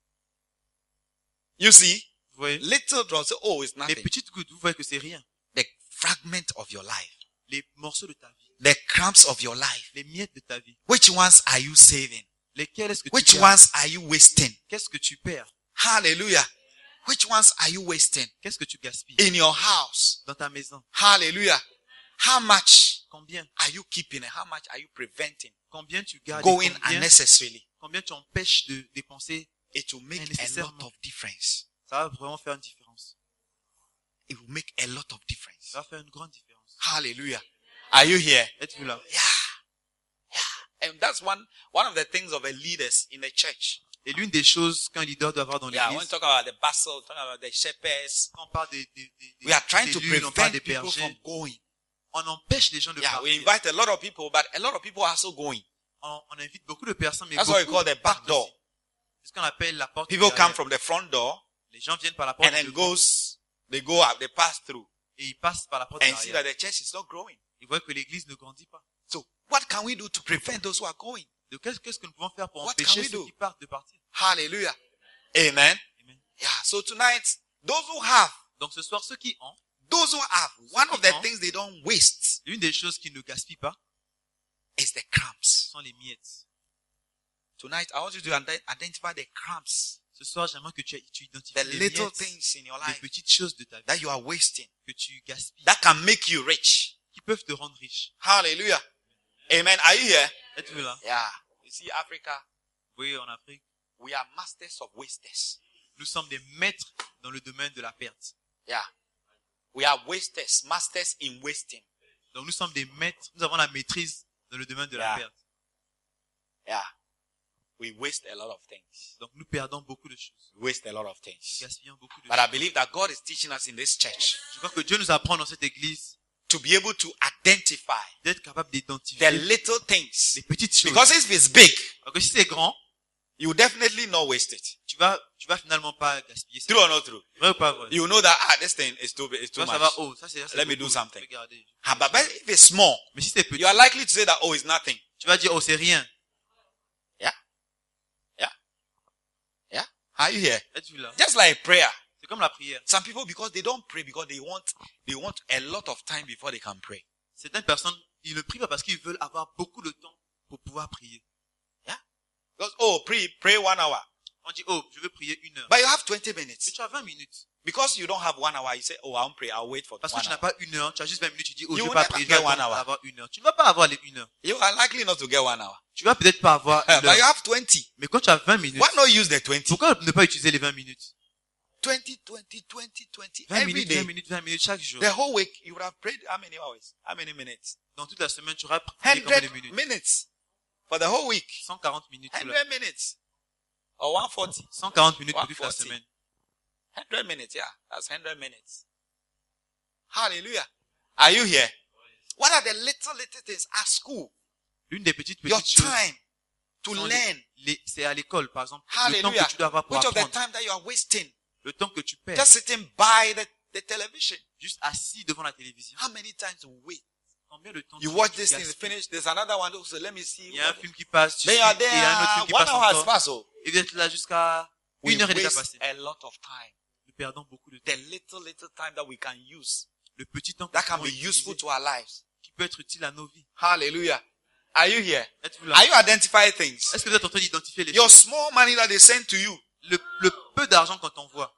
You see, Vous voyez? little drops, oh, it's Les nothing. petites gouttes, vous voyez que c'est rien. The fragment of your life, Les morceaux de ta vie, the crumbs of your life. les miettes de ta vie. Which ones are you saving? Lesquelles est-ce que tu Which gardes? ones are you wasting? Qu'est-ce que tu perds? Hallelujah. Which ones are you wasting? Qu'est-ce que tu gaspilles? In your house. Dans ta maison. Hallelujah. How much Combien? are you keeping and how much are you preventing Combien tu gardes? et going Combien, unnecessarily? combien tu empêches de dépenser? It will make a lot Nécessairement. of difference. Ça va vraiment faire une différence. It will make a lot of difference. Ça va faire une grande différence. Hallelujah. Are you here? Êtes-vous là? Yeah. Yeah. And that's one, one of the things of a leaders in the church. Et l'une des choses qu'un leader doit avoir dans Yeah, when we l'église, talk about the bustle, talk about the shepherds, quand on parle des, des, des, des we are trying to cellules, on parle prevent des people bergers, from going. on empêche les gens de Yeah, we partir. invite a lot of people, but a lot of people are also going. On, on invite beaucoup de personnes, mais That's beaucoup what we call the back partent door. aussi. C'est ce qu'on appelle la porte People derrière. come from the front door Les gens viennent par la porte and then de- goes, they go out, they pass through et ils passent par la porte and see that derrière. the church is not growing. Ils voient que l'église ne grandit pas. So what can we do to prevent those who are going? Donc qu'est-ce qu'est-ce que nous pouvons faire pour What can empêcher we ceux do? qui partent de partir? Hallelujah. Amen. Amen. Yeah. So tonight, those who have, Donc ce soir, ceux qui ont, those who have, one of the qui ont. things they don't waste l'une des choses qu'ils ne gaspillent pas is the crumbs. sont les miettes. Tonight, I want you to ident- identify the crumbs, Ce soir, j'aimerais que tu, tu identifies the les little miettes, things in your les life petites choses de ta vie that you are wasting, que tu gaspilles, that can make you rich. qui peuvent te rendre riche. Hallelujah. Amen. Are you here? Êtes-vous là? Yeah. You see, Africa, Vous voyez, en Afrique, we are masters of wasters. nous sommes des maîtres dans le domaine de la perte. Yeah. We are wasters, masters in wasting. Donc nous sommes des maîtres, nous avons la maîtrise dans le domaine de la Yeah. perte. Yeah. We waste a lot of things. Donc nous perdons beaucoup de choses. We waste a lot of Nous things. gaspillons beaucoup de But I choses. believe that God is teaching us in this church Je crois que Dieu nous apprend dans cette église to be able to identify d'être capable the d'identifier little things. les petites choses. Because if it's big, Parce que si c'est grand, you will definitely not waste it. tu vas, tu vas finalement pas gaspiller. C'est True or not true? vrai ou pas vrai? You know that, ah, this thing is too big, it's Tu too vois, ça much. va haut. Ça, c'est, ça, c'est Let me beaucoup. do something. Regardez. Ah, but, but if it's small, Mais si c'est petit, you are likely to say that, oh, it's nothing. tu vas dire, oh, c'est rien. Yeah? Yeah? Yeah? Are you here? Êtes-vous là? Just like prayer. C'est comme la prière. Some people, because they don't pray, because they want, they want a lot of time before they can pray. Certaines personnes, ils ne prient pas parce qu'ils veulent avoir beaucoup de temps pour pouvoir prier. Because, oh, pray, pray one hour. On dit, oh, je veux prier une heure. But you have twenty Mais minutes. tu as vingt minutes. Because you don't have one hour, you say, oh, I won't pray, I'll wait for Parce que one tu n'as hour. pas une heure, tu as juste vingt minutes, tu dis, oh, You je vais will pas never prier, je get vais one attendre hour. avoir une heure. Tu ne vas pas avoir les une heure. You are likely not to get one hour. Tu vas peut-être pas avoir une But you heure. have twenty. Mais quand tu as vingt minutes, Why not use the twenty? pourquoi ne pas utiliser les vingt minutes? twenty, twenty, twenty, twenty. vingt Every minutes, day. vingt minutes, vingt minutes chaque jour. The whole week, you would have prayed how many hours? How many minutes? Dans toute la semaine, tu auras prié combien de one hundred minutes? minutes. For the whole week. cent quarante minutes. one pour la- hundred minutes. Or one forty. cent quarante minutes pour one toute la forty. semaine. one hundred minutes, yeah. That's one hundred minutes. Hallelujah. Are you here? What are the little, little things at school? L'une des petites Your petites choses, time to sont learn. les- les- c'est à l'école, par exemple. Le temps Hallelujah. que tu dois avoir pour Which of the apprendre. time that you are wasting? Le temps que tu perds. Just sitting by the, the television. Juste assis devant la télévision. How many times you wait? Combien de temps You tu watch tu this thing, gaspilles? finish. There's another one. So let me see. Il y a un film qui passe, tu Then suis, you are et il y a un autre there. film qui One passe hour has encore. passed. Oh. Et vous êtes là jusqu'à We une heure et déjà waste passée. a lot of time. Nous perdons beaucoup de The temps. little, little time that we can use. Le petit temps que That nous can pouvons be useful utiliser, to our lives. qui peut être utile à nos vies. Hallelujah. Are you here? Êtes-vous là? Are you identifying things? Est-ce que vous êtes en train d'identifier les Your choses? small money that they send to you, Le, le peu d'argent qu'on t'envoie,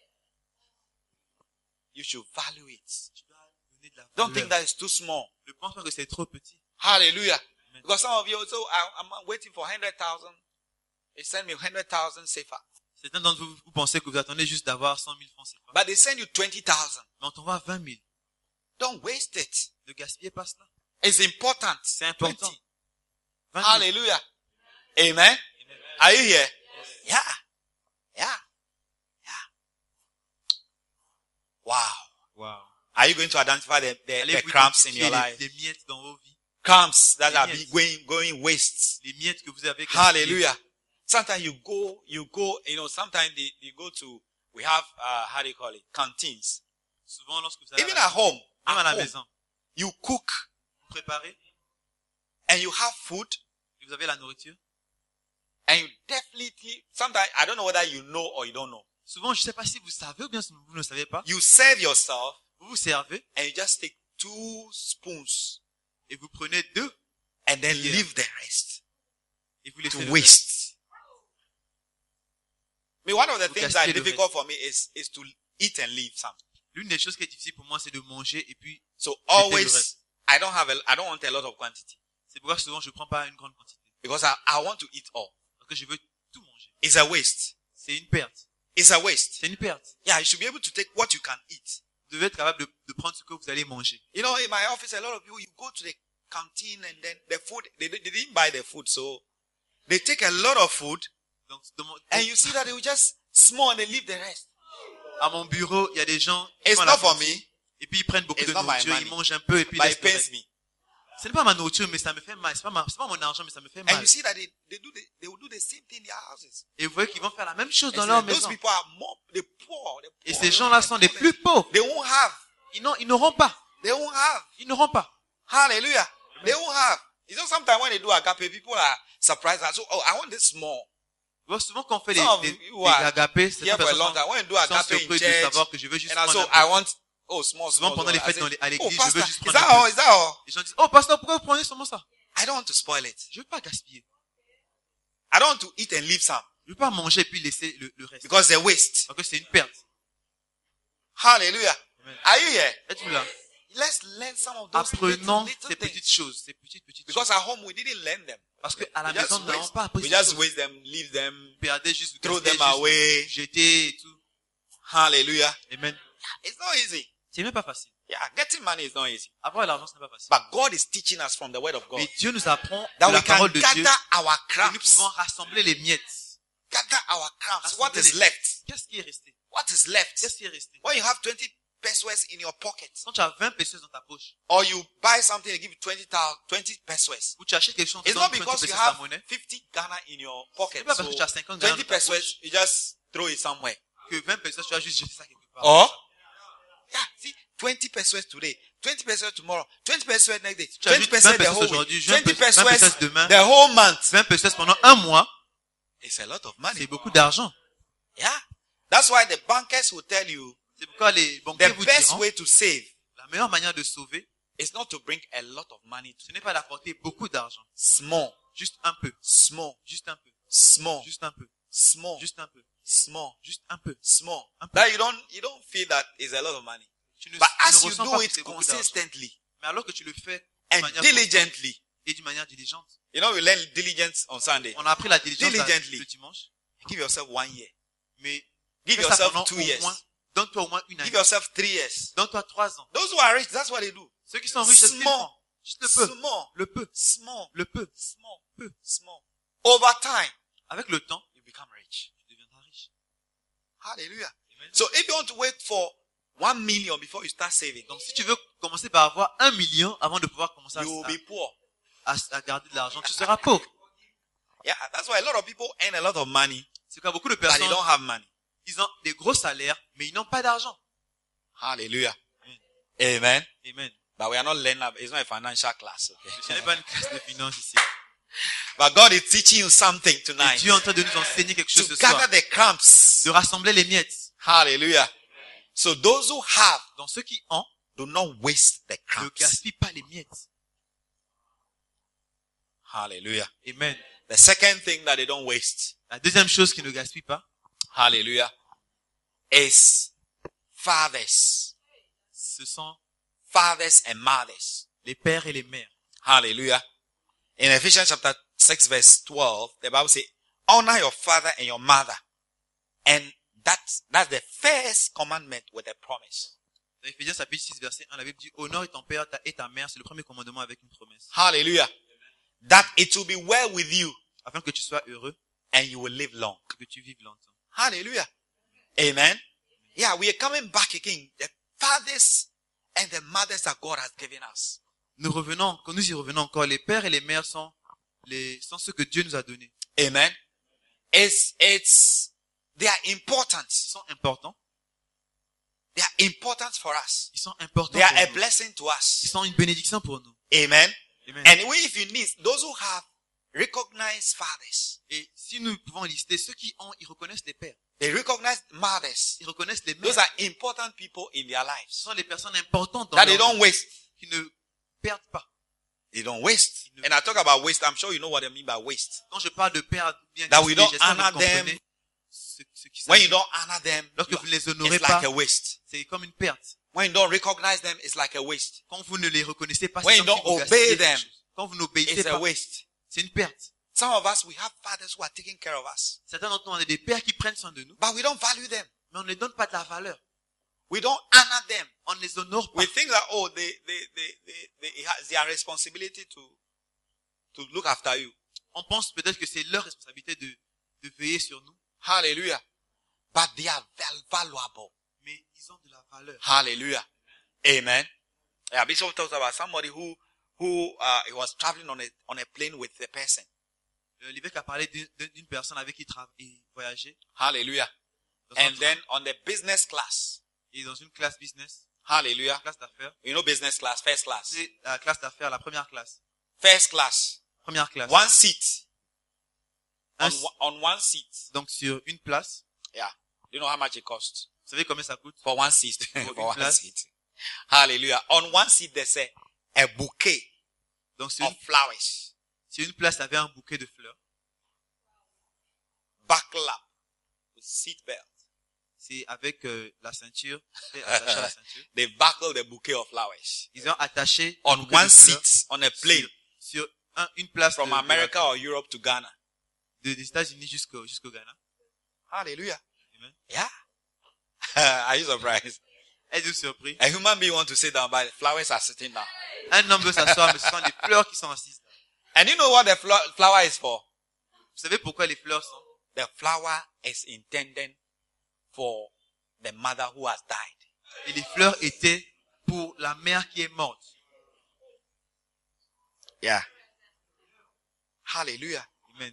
you should value it. tu dois donner de la Don't think valeur. that it's too small. Ne pense pas que c'est trop petit. Hallelujah. Amen. Because some of you also, I, I'm waiting for one hundred thousand. They send me one hundred thousand safer. Certains d'entre vous, vous pensez que vous attendez juste d'avoir cent mille francs C F A. But they send you twenty thousand. Mais on t'envoie vingt mille. Don't waste it. Ne gaspillez pas cela. It's important. C'est important. twenty. vingt mille. Hallelujah. Amen. Are you here? Yeah. Yeah. Yeah. Wow. Wow. Are you going to identify the, the, the Allez-vous crumbs in identifier your les, life? les miettes dans vos vies? Crumbs that Les are miettes. be- going, going waste. Les miettes que vous avez gaspillées. Hallelujah. Sometimes you go, you go, you know, sometimes they, they go to, we have, uh, how do you call it? Canteens. Souvent, lorsque vous allez Even à la, at home, même à at la home, maison, you cook vous préparez and you have food et vous avez la nourriture. and you definitely, sometimes, I don't know whether you know or you don't know. Souvent, je ne sais pas si vous savez ou bien si vous ne savez pas. You serve yourself Vous vous servez and you just take two spoons et vous prenez deux and then Yeah. leave the rest et vous laissez to le reste. waste. I mean, one of the Vous things that are gaspillez le difficult for me is, is to eat and leave some. L'une des choses qui est difficile pour moi, c'est de manger et puis So le always, reste. I don't have a, I don't want a lot of quantity c'est pourquoi souvent je prends pas une grande quantité because I, I want to eat all. parce que je veux tout manger. It's a waste. C'est une perte. It's a waste. C'est une perte. Yeah, you should be able to take what you can eat. Vous devez être capable de, de prendre ce que vous allez manger. You know, in my office, a lot of people, you go to the canteen and then the food, they, they didn't buy the food. So they take a lot of food Donc, dans mon- and you see that they will just small and they leave the rest. à mon bureau, il y a des gens qui It's font la not for cantine, me, et puis ils prennent beaucoup It's de not my nourriture, money. ils mangent un peu et puis but ils it laissent le pains reste. me. Ce n'est pas ma nourriture, mais ça me fait mal. C'est pas ma, c'est pas mon argent, mais ça me fait And mal. you see that they, they do the, they will do the same thing in their houses. Et vous voyez qu'ils vont faire la même chose And dans so leur those maison. people are more, the poor, the Et poor. ces gens-là sont les plus pauvres. They won't have. Ils n'ont- ils n'auront pas. They won't have. Ils n'auront pas. Hallelujah. They won't have. You know, sometimes when they do agape, people are surprised. And so, oh, I want this small. Vous voyez, souvent quand on fait les, Some of les, you les are agapés, c'est Here for a long sont, time. When you do sont agape in surpris de church, savoir que je veux juste and prendre also un I peu. want, oh, small, Souvent small. pendant les I fêtes say, dans les- à oh, l'église, je pastor, veux juste is prendre that un all? peu. Is that all? Les gens disent, oh pasteur, pourquoi vous prenez seulement ça? I don't want to spoil it. Je veux pas gaspiller. I don't want to eat and leave some Je veux pas manger et puis laisser le, le reste. because they're waste. Parce que c'est une perte. Hallelujah. Amen. Are you here? Êtes-vous là? Let's learn some of those little, Apprenons little ces petites things. choses, ces petites, petites Because choses. at home we didn't learn them. Parce que à la We just maison, nous n'avons waste, pas appris we ces just choses. waste them, leave them, Perdez juste, vous throw gaspillez them juste, away. jeter et tout. Hallelujah. Amen. It's not easy. C'est même pas facile. Yeah, getting money is not easy. Avoir l'argent, ce n'est pas facile. But God is teaching us from the word of God Mais Dieu nous apprend that de we la can parole de Dieu gather our que nous crumbs. pouvons rassembler les miettes. Gather our crumbs. What Rassembler is les- left? Qu'est-ce qui est resté? What is left? Qu'est-ce qui est resté? When you have twenty pesos in your pocket, Quand tu as vingt pesos dans ta poche, or you buy something and give you twenty thousand, twenty pesos, ou tu achètes quelque chose, tu it's donnes not vingt because you pesos ta have monnaie, fifty Ghana in your c'est pocket. pas So parce que tu as cinquante Ghana twenty dans ta pesos, poche you just throw it somewhere. que vingt pesos, tu as juste jeté ça quelque part. Or, yeah, see, twenty pesos today, twenty pesos tomorrow, twenty pesos next day, Tu as twenty juste pesos vingt the pesos whole week, aujourd'hui, twenty vingt pesos pesos demain, the whole month. vingt pesos pendant un mois, It's a lot of money. c'est beaucoup d'argent. Yeah. That's why the bankers will tell you C'est pourquoi les banquiers the vous best diront, way to save la meilleure manière de sauver, is not to bring a lot of money to ce n'est pas d'apporter beaucoup d'argent. small, Juste un peu. small, Juste un peu. small, Juste un peu. small, Juste un peu. Small. Juste un peu. Small. Un peu. That you don't, you don't feel that it's a lot of money. Tu ne, But tu ne as you ressens do pas que it c'est beaucoup d'argent. consistently Mais alors que tu le fais and d'une manière constante diligently, et d'une manière diligente. you know, we learn diligence on Sunday. On a appris la diligence la- Diligently. le dimanche. Give yourself one year. Mais Give fais ça yourself pendant two au years. moins, donne-toi au moins une année. Give yourself three years. Donne-toi trois ans. Those who are rich, that's what they do. Ceux qui sont riches, c'est ce qu'ils Small. font. Juste le peu. Small. Le peu. Small. Le peu. Small. Peu. Small. Over time, Avec le temps, you become rich. tu deviendras riche. Hallelujah. Amen. So if you want to wait for one million before you start saving, Donc si tu veux commencer par avoir un million avant de pouvoir commencer à, you will be poor. à, à garder de l'argent, tu seras pauvre. Yeah, that's why a lot of people earn a lot of money, C'est qu'il y a beaucoup de but they personnes, don't have money. ils ont des gros salaires, mais ils n'ont pas d'argent. Hallelujah. Amen. Amen. But we are not learning, it's not a financial class, okay? Ce n'est pas une classe de finance ici. But God is teaching you something Et tonight. Dieu est en train de nous enseigner quelque chose To ce soir. gather the crumbs. De rassembler les miettes. Hallelujah. So those who have, Donc ceux qui ont, do not waste the ne crumbs. gaspillent pas les miettes. Hallelujah. Amen. The second thing that they don't waste, La deuxième chose qu'ils ne gaspillent pas, hallelujah, is fathers. ce sont Fathers and mothers. les pères et les mères. Hallelujah. In Ephesians chapter six verse twelve, the Bible says, honor your father and your mother. And that's, that's the first commandment with a promise. Dans Éphésiens chapitre six, verset un, la Bible dit, honore ton père ta- et ta mère, c'est le premier commandement avec une promesse. Hallelujah. That it will be well with you Afin que tu sois heureux and you will live long. et que tu vives longtemps. Hallelujah. Amen. Yeah, we are coming back again. The fathers and the mothers that God has given us. Nous revenons, quand nous y revenons encore, les pères et les mères sont les, sont ceux que Dieu nous a donnés. Amen. It's, it's, they are important. Ils sont importants. They are important for us. Ils sont importants They are pour a nous. blessing to Ils us. sont une bénédiction pour nous. Amen. Amen. And we, if you need, those who have recognized fathers, Et si nous pouvons lister, ceux qui ont, ils reconnaissent les pères. they recognize mothers. Ils reconnaissent les mères. Those are important people in their Ce lives. sont les personnes importantes dans That they leur don't vie, waste. qui ne perdent pas. They don't waste. Ils ne- And I talk about waste. I'm sure you know what I mean by waste. Quand je parle de perdre, bien That we gaspiller, don't j'espère que vous honor them. comprenez ce, ce qui When you s'agit. don't honor them, Lorsque vous ne les honorez it's pas, like a waste. c'est comme une perte. When you don't recognize them, it's like a waste. Quand vous ne les reconnaissez pas, When c'est you comme don't si vous obey gaspillez quelque them, chose. Quand vous n'obéissez It's a pas, waste. c'est une perte. Some of us, we have fathers who are taking care of us, Certains d'entre nous, on a des pères qui prennent soin de nous, but we don't value them. mais on ne les donne pas de la valeur. We don't honor them. On ne les honore pas. We think that, oh, they, they, they, they, they, it has their responsibility to, to look after you. On pense peut-être que c'est leur responsabilité de, de veiller sur nous, Hallelujah. But they are val- valuable. mais ils ont de la valeur. Hallelujah. Amen. Yeah, Bishop talks about somebody who, who, uh, he was traveling on a, on a plane with a person. Euh, L'évêque a parlé d'une d'une personne avec qui il tra- il voyageait. Hallelujah. Dans un And then on the business class. Et dans une classe business, Hallelujah. classe d'affaires. You know business class, first class. C'est la classe d'affaires, la première classe. First class. Première classe. One seat. On, Un- on one seat. donc sur une place, Yeah. Do you know how much it costs? vous savez combien ça coûte? For one seat. Pour For une one place. seat. Hallelujah. On one seat, there's a, a bouquet Donc sur of une, flowers. sur une place, il y avait un bouquet de fleurs. Buckle up with seat belt. C'est avec euh, la ceinture, c'est attaché à la ceinture. They buckle the bouquet of flowers. Ils ont attaché On le bouquet one de fleurs seat, on a plane sur, sur un, une place from de, de, America or Europe to Ghana. de- des États-Unis jusqu'au jusqu'au Ghana. Hallelujah. Amen. Yeah. Are you surprised? Êtes-vous surpris? A human being wants to sit down, but the flowers are sitting down. Un homme veut s'asseoir, mais ce sont des fleurs qui sont assises. And you know what the flo- flower is for? Vous savez pourquoi les fleurs sont? The flower is intended for the mother who has died. Et les fleurs étaient pour la mère qui est morte. Yeah. Hallelujah. Amen.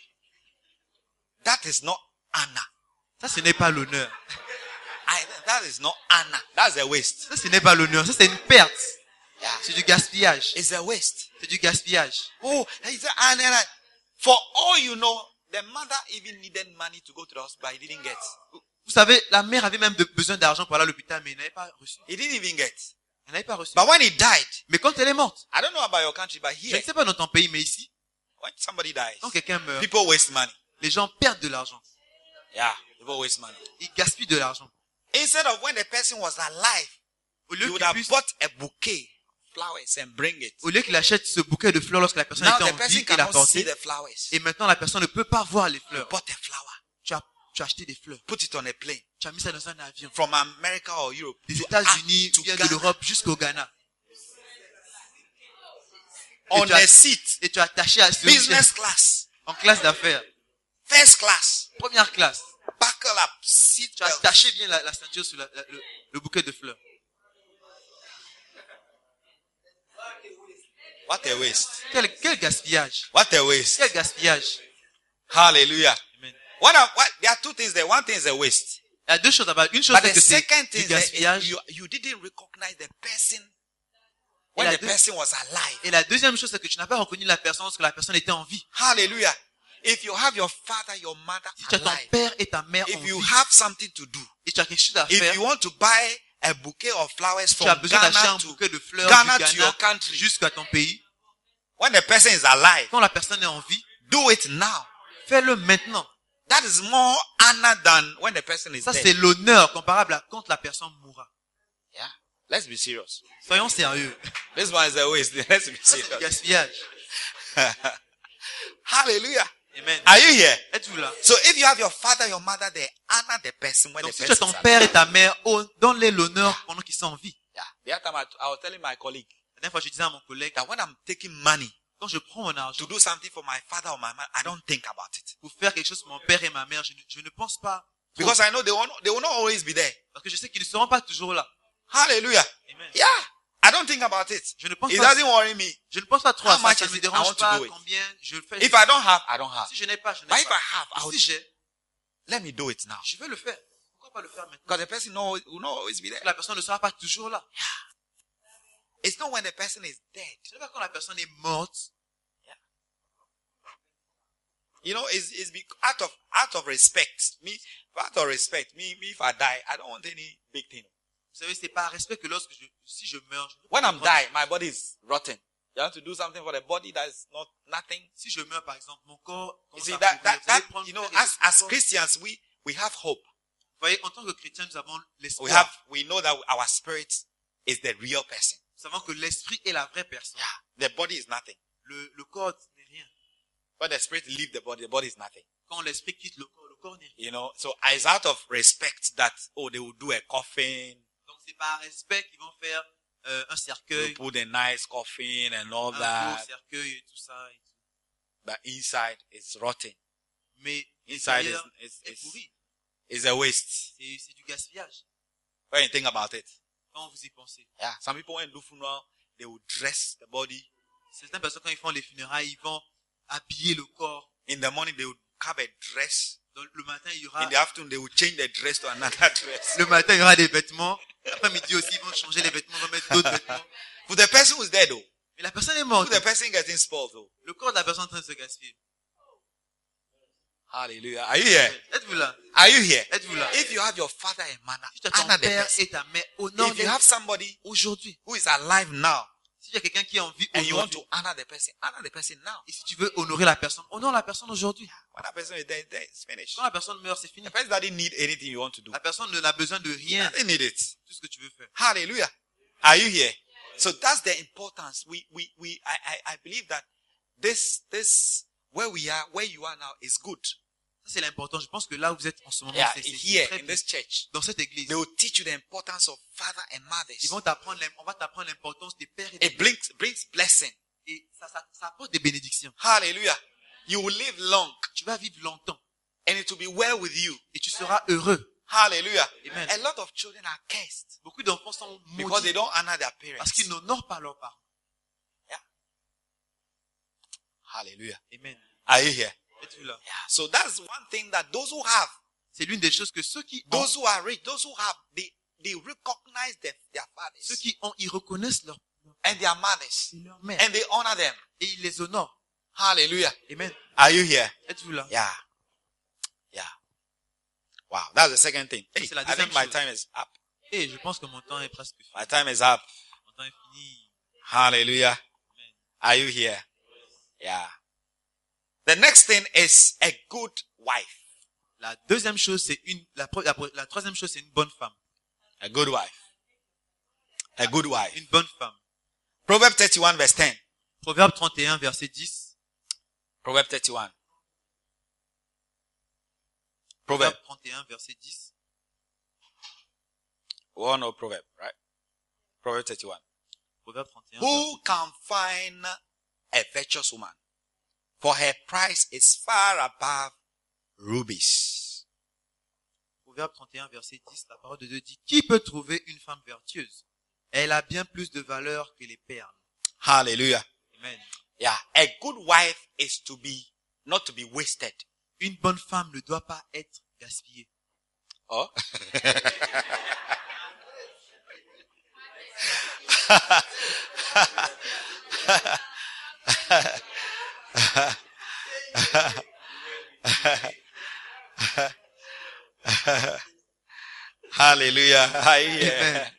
That is not honor. Ça, ce n'est pas l'honneur. I, that is not honor. That's a waste. Ça, ce n'est pas l'honneur. Ça, c'est une perte. Yeah. C'est du gaspillage. It's a waste. C'est du gaspillage. Oh, he said, and then, uh, for all you know, the mother even needed money to go to the hospital. He didn't get. Vous savez, la mère avait même de- besoin d'argent pour aller à l'hôpital, mais elle n'avait pas reçu. He didn't even get. Elle n'avait pas reçu. But when he died, Mais quand elle est morte, I don't know about your country, but je here, ne sais pas dans ton pays, mais ici, when somebody dies, quand quelqu'un meurt, people waste money. les gens perdent de l'argent. Yeah, people waste money. Ils gaspillent de l'argent. Instead of when the person was alive, Au lieu you would qu'il have puisse, bought a bouquet of flowers and bring it. au lieu qu'il achète ce bouquet de fleurs lorsque la personne Now était the en vie person et l'a cannot see porté, the flowers. et maintenant la personne ne peut pas voir les You fleurs. bought a flower, Tu as, tu as acheté des fleurs. put it on a plane Tu as mis ça dans un avion. from America or Europe Des to, États-Unis, to ou bien de Ghana l'Europe jusqu'au Ghana. on tu as- a seat, Et tu as attaché à ce business class, en classe d'affaires. first class, Première classe. buckle up, seat Tu as belt. attaché bien la, la ceinture sur la- la- le, le bouquet de fleurs. What a waste! Quel, quel gaspillage. What a waste! Quel gaspillage. Hallelujah! Amen. What, are, what? There are two things there. One thing is a waste, Il y a deux choses là-bas. Une chose, but c'est the que c'est second du thing is that gaspillage. you you didn't recognize the person when la the deux- person was alive. Et la deuxième chose, c'est que tu n'as pas reconnu la personne lorsque la personne était en vie. Hallelujah! If you have your father, your mother Si tu as ton alive, père et ta mère en if you vie, have something to do, et tu as quelque chose à if faire, you want to buy a bouquet of flowers tu as from besoin d'acheter Ghana un to bouquet de fleurs Ghana du to Ghana your country, jusqu'à ton pays, when the person is alive, quand la personne est en vie, do it now. fais-le maintenant. That is more honor than when the person is Ça, dead. c'est l'honneur comparable à quand la personne mourra. Yeah. Let's be serious. Soyons sérieux. This one is a waste. Let's be Ça, c'est du serious. gaspillage. Hallelujah. Amen. Are you here? Êtes-vous là? So if you have your father, your mother, they honor the person when Donc, the si tu as person ton is alive. père et ta mère, oh, donne-les l'honneur pendant qu'ils sont en vie. Yeah. The other time I, I was telling my colleague La dernière fois, je disais à mon collègue, that when I'm taking money quand je prends mon argent to do something for my father or my mother, I don't think about it. pour faire quelque chose pour mon père et ma mère, je ne, je ne pense pas trop. Because I know they will not, they will not always be there. Parce que je sais qu'ils ne seront pas toujours là. Hallelujah. Amen. Yeah. I don't think about it. Je ne pense It pas, doesn't worry me. je ne pense pas trop How à ça. much Ça is ne me it? I dérange want to pas do it. combien je le fais. If I don't have, I don't have. Si je n'ai pas, je n'ai But if I pas. have, I Et will, si j'ai, let me do it now. je vais le faire. Pourquoi pas le faire maintenant? Because the person know, will not always be there. La personne ne sera pas toujours là. It's not when the person is dead. Ce n'est pas quand la personne est morte. You know, it's, it's be, out of, out of respect. Me, out of respect. Me, me, if I die, I don't want any big thing. Vous savez, c'est par respect que lorsque je, si je meurs, je veux When pas I'm prendre- dying, my body is rotten. You have to do something for the body that is not nothing. si je meurs, par exemple, mon corps, You commence see, à that, pourrir. that, Vous that, allez prendre you know, faire des as, choses pour as le corps. Christians, we, we have hope. Vous voyez, en tant que chrétien, nous avons We l'espoir. have, we know that our spirit is the real person. Nous savons que l'esprit est la vraie personne. Yeah. The body is nothing. Le, le corps n'est rien. When the spirit leaves the body, the body is nothing. Quand l'esprit quitte le corps, le corps n'est rien. You know, so it's out of respect that, oh, they will do a coffin, Donc c'est par respect qu'ils vont faire euh, un they cercueil, will put a nice coffin and all un beau that. cercueil et tout ça. Et tout. But inside, it's rotten. Mais Inside l'intérieur is, is, est is, pourri. is a waste. C'est, c'est du gaspillage. When you think about it. Quand vous y pensez. Yeah. Some people, when they do funeral, they will dress the body. Certaines personnes, quand ils font les funérailles, ils vont habiller le corps. In the morning, they will have a dress. Donc, le matin, il y aura, In the afternoon, they will change the dress to another dress. le matin, il y aura des vêtements. Après-midi aussi, ils vont changer les vêtements, ils vont mettre d'autres vêtements. For the person who's dead, though. Mais la personne est For morte. the person getting spoiled, though. Le corps de la personne est en train de se gaspiller. Hallelujah. Are you here? Êtes-vous là? Are you here? Êtes-vous là? If you have your father and mother, Si tu as ton honor the père person. et ta mère, honore If you have somebody aujourd'hui. who is alive now, Si tu as quelqu'un qui est en vie and you want aujourd'hui, to honor the person, honor the person now. et si tu veux honorer la personne, honore la personne aujourd'hui. When that person is dead, dead, it's finished. Quand la personne meurt, c'est fini. The person doesn't need anything you want to do. La personne n'a besoin de rien. Doesn't need it. Tout ce que tu veux faire. Hallelujah. Are you here? So that's the importance. We, we, we, I, I, I believe that this, this, where we are, where you are now is good. Ça, c'est l'important. Je pense que là où vous êtes en ce moment, Yeah, c'est, c'est, c'est here très in bien. this church, Dans cette église, they will teach you the importance of father and ils mothers. vont t'apprendre, l'im- on va t'apprendre l'importance des pères et des It mères. brings, brings blessing. Et ça, ça, ça apporte des bénédictions. Hallelujah. You will live long Tu vas vivre longtemps. and it will be well with you. Et tu seras heureux. Hallelujah. Amen. A lot of children are cursed Beaucoup d'enfants sont because they maudits don't honor their parce parents. qu'ils n'honorent pas leurs parents. Hallelujah. Amen. Are you here? Êtes-vous là? Yeah. So that's one thing that those who have, C'est l'une des choses que ceux qui ont, those who are rich, those who have, they, they recognize their, their ceux fathers qui ont, ils reconnaissent leur, and their mothers leur mère. and they honor them. Et ils les honorent. Hallelujah. Amen. Are you here? Êtes-vous là? Yeah. Yeah. Wow. That's the second thing. Ça, Hey, c'est la I think deuxième my chose. time is up. Et je pense que mon temps est presque fini. My time is up. Mon temps est fini. Hallelujah. Are you here? Yeah. The next thing is a good wife. La deuxième chose, c'est une, la, pre- la, pre- la troisième chose, c'est une bonne femme. A good wife. A good wife. Une bonne femme. Proverbs thirty-one verse ten. Proverbe trente et un, verset dix. Proverbs thirty-one. Proverb. Proverbe trente et un, verset dix. We all know proverb, right? Proverbs thirty-one. Proverbe trente et un, Who verset can find a virtuous woman? For her price is far above rubies. Proverbe trente et un, verset dix, la parole de Dieu dit, qui peut trouver une femme vertueuse? Elle a bien plus de valeur que les perles. Hallelujah. Amen. Yeah. A good wife is to be, not to be wasted. Une bonne femme ne doit pas être gaspillée. Oh. Hallelujah. Amen.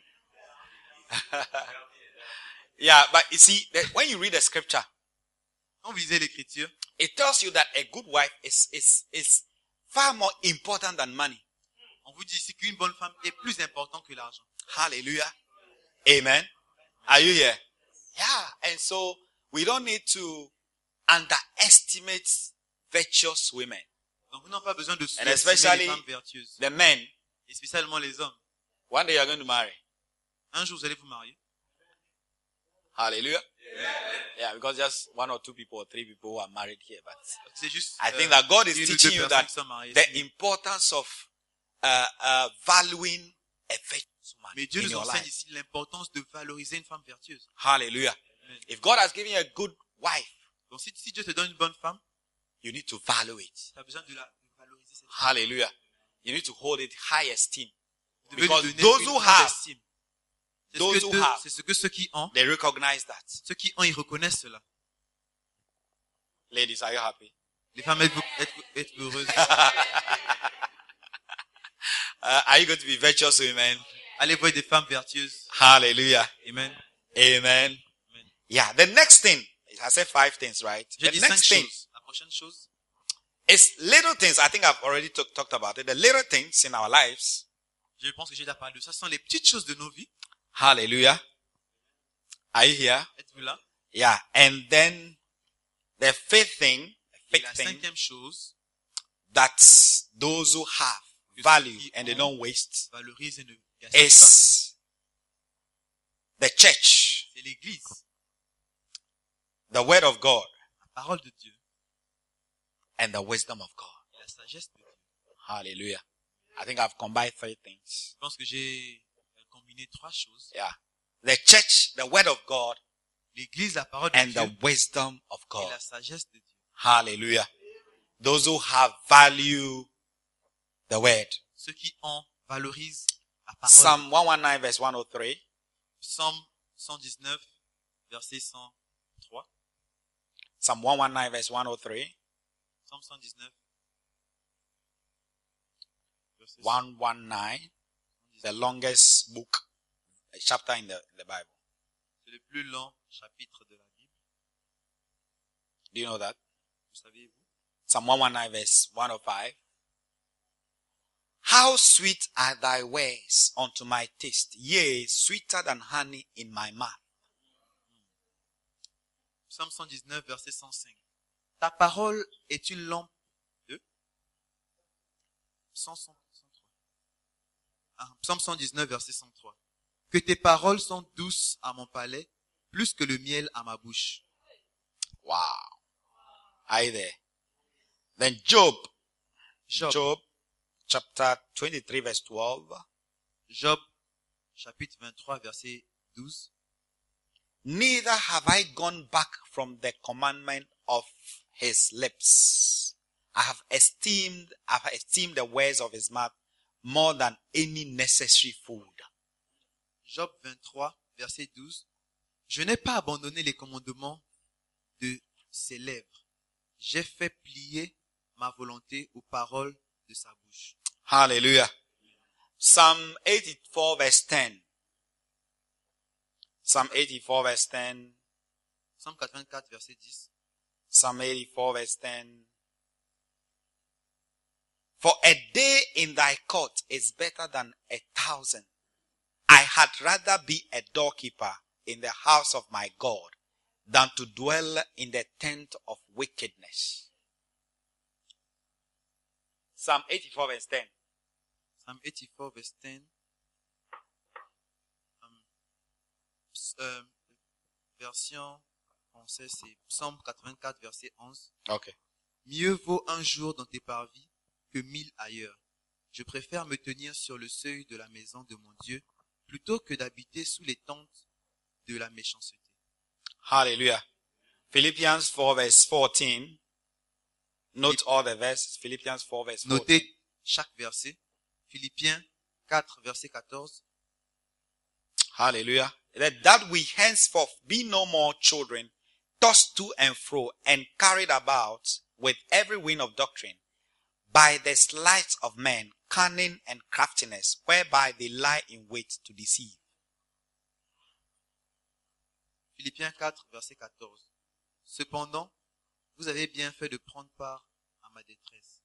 Yeah, but you see, that when you read the scripture, Quand vous lisez l'écriture, it tells you that a good wife is, is, is far more important than money. on vous dit ici qu'une bonne femme est plus importante que l'argent. Hallelujah. Amen. Are you here? Yeah. And so we don't need to underestimate virtuous women. Donc, vous n'avez pas besoin de And sous-estimer especially les femmes vertueuses. the men. Et spécialement les hommes. One day you're going to marry. Un jour, vous allez vous marier. Hallelujah. Yeah, because just one or two people or three people who are married here. But C'est juste, I euh, think that God is une ou deux teaching you personnes that qui sont mariées. the importance of uh, uh, valuing a virtuous woman Mais Dieu in nous your enseigne life. ici l'importance de valoriser une femme vertueuse. Hallelujah. Amen. If God has given you a good wife, Donc si, si Dieu te donne une bonne femme, you need to value it. tu as besoin de la de valoriser cette femme. Hallelujah. You need to hold it high esteem. Vous devez Because lui donner those une who grande have, estime. C'est ce those que who deux- have, c'est ce que ceux qui ont, they recognize that. ceux qui ont, ils reconnaissent cela. Ladies, are you happy? Les femmes, êtes-vous êtes, êtes heureuses. Uh, are you going to be virtuous women? Allez voir des femmes vertueuses. Hallelujah. Amen. Amen. Amen. Yeah. The next thing, I said five things, right? J'ai The dit cinq next thing choses. La prochaine chose, is little things. I think I've already talk, talked about it. The little things in our lives. je pense que j'ai déjà parlé de ça, ce sont les petites choses de nos vies. Hallelujah. Are you here? Êtes-vous là? Yeah. And then the fifth thing, the Et fifth la thing, cinquième chose, that those who have value and they don't waste valorise et ne gaspille pas, is the church, c'est l'église, the word of God, la parole de Dieu and the wisdom of God. et la sagesse de Dieu. Hallelujah. I think I've combined three things. Je pense que j'ai euh, combiné trois choses. Yeah. The church, the word of God, L'église, la parole de and Dieu the wisdom of et God. la sagesse de Dieu. Hallelujah. Those who have value the word. Ceux qui ont valorisent la parole. Psalm one nineteen verse one oh three. Psaume cent dix-neuf, verset cent trois. Psalm one nineteen verse one oh three. Psaume cent dix-neuf, verset one nineteen. The longest book, a chapter in the, in the Bible. C'est le plus long chapitre de la Bible. Do you know that? Vous savez-vous? Psalm one nineteen verse one oh five. How sweet are thy ways unto my taste, yea, sweeter than honey in my mouth. Psaume cent dix-neuf, verset cent cinq. Ta parole est une lampe de cent, cent, cent trois. Ah, Psaume cent dix-neuf, verset cent trois. Que tes paroles sont douces à mon palais, plus que le miel à ma bouche. Wow. Are you there? Then Job, Job, Job chapter twenty-three verse twelve. Job, chapitre vingt-trois, verset douze. Neither have I gone back from the commandment of his lips. I have esteemed, I have esteemed the words of his mouth more than any necessary food. Job vingt-trois, verset douze. Je n'ai pas abandonné les commandements de ses lèvres. J'ai fait plier ma volonté aux paroles de sa bouche. Hallelujah. Psalm eighty-four verse ten. Psalm eighty-four verse ten. Psaume quatre-vingt-quatre, verset dix. Psalm eighty-four verse ten. For a day in thy court is better than a thousand. I had rather be a doorkeeper in the house of my God than to dwell in the tent of wickedness. Psalm eighty-four verse ten. Psalm eighty-four verse ten. Um, euh, version française, c'est Psaume quatre-vingt-quatre verset onze. Okay. Mieux vaut un jour dans tes parvis que mille ailleurs. Je préfère me tenir sur le seuil de la maison de mon Dieu plutôt que d'habiter sous les tentes de la méchanceté. Hallelujah. Philippians four verse fourteen. Note all the verses. Philippians four verse fourteen. Notez chaque verset. Philippiens quatre verset quatorze. Hallelujah. That, that we henceforth be no more children, tossed to and fro and carried about with every wind of doctrine, by the sleight of men, cunning and craftiness, whereby they lie in wait to deceive. Philippiens quatre verset quatorze. Cependant, vous avez bien fait de prendre part à ma détresse.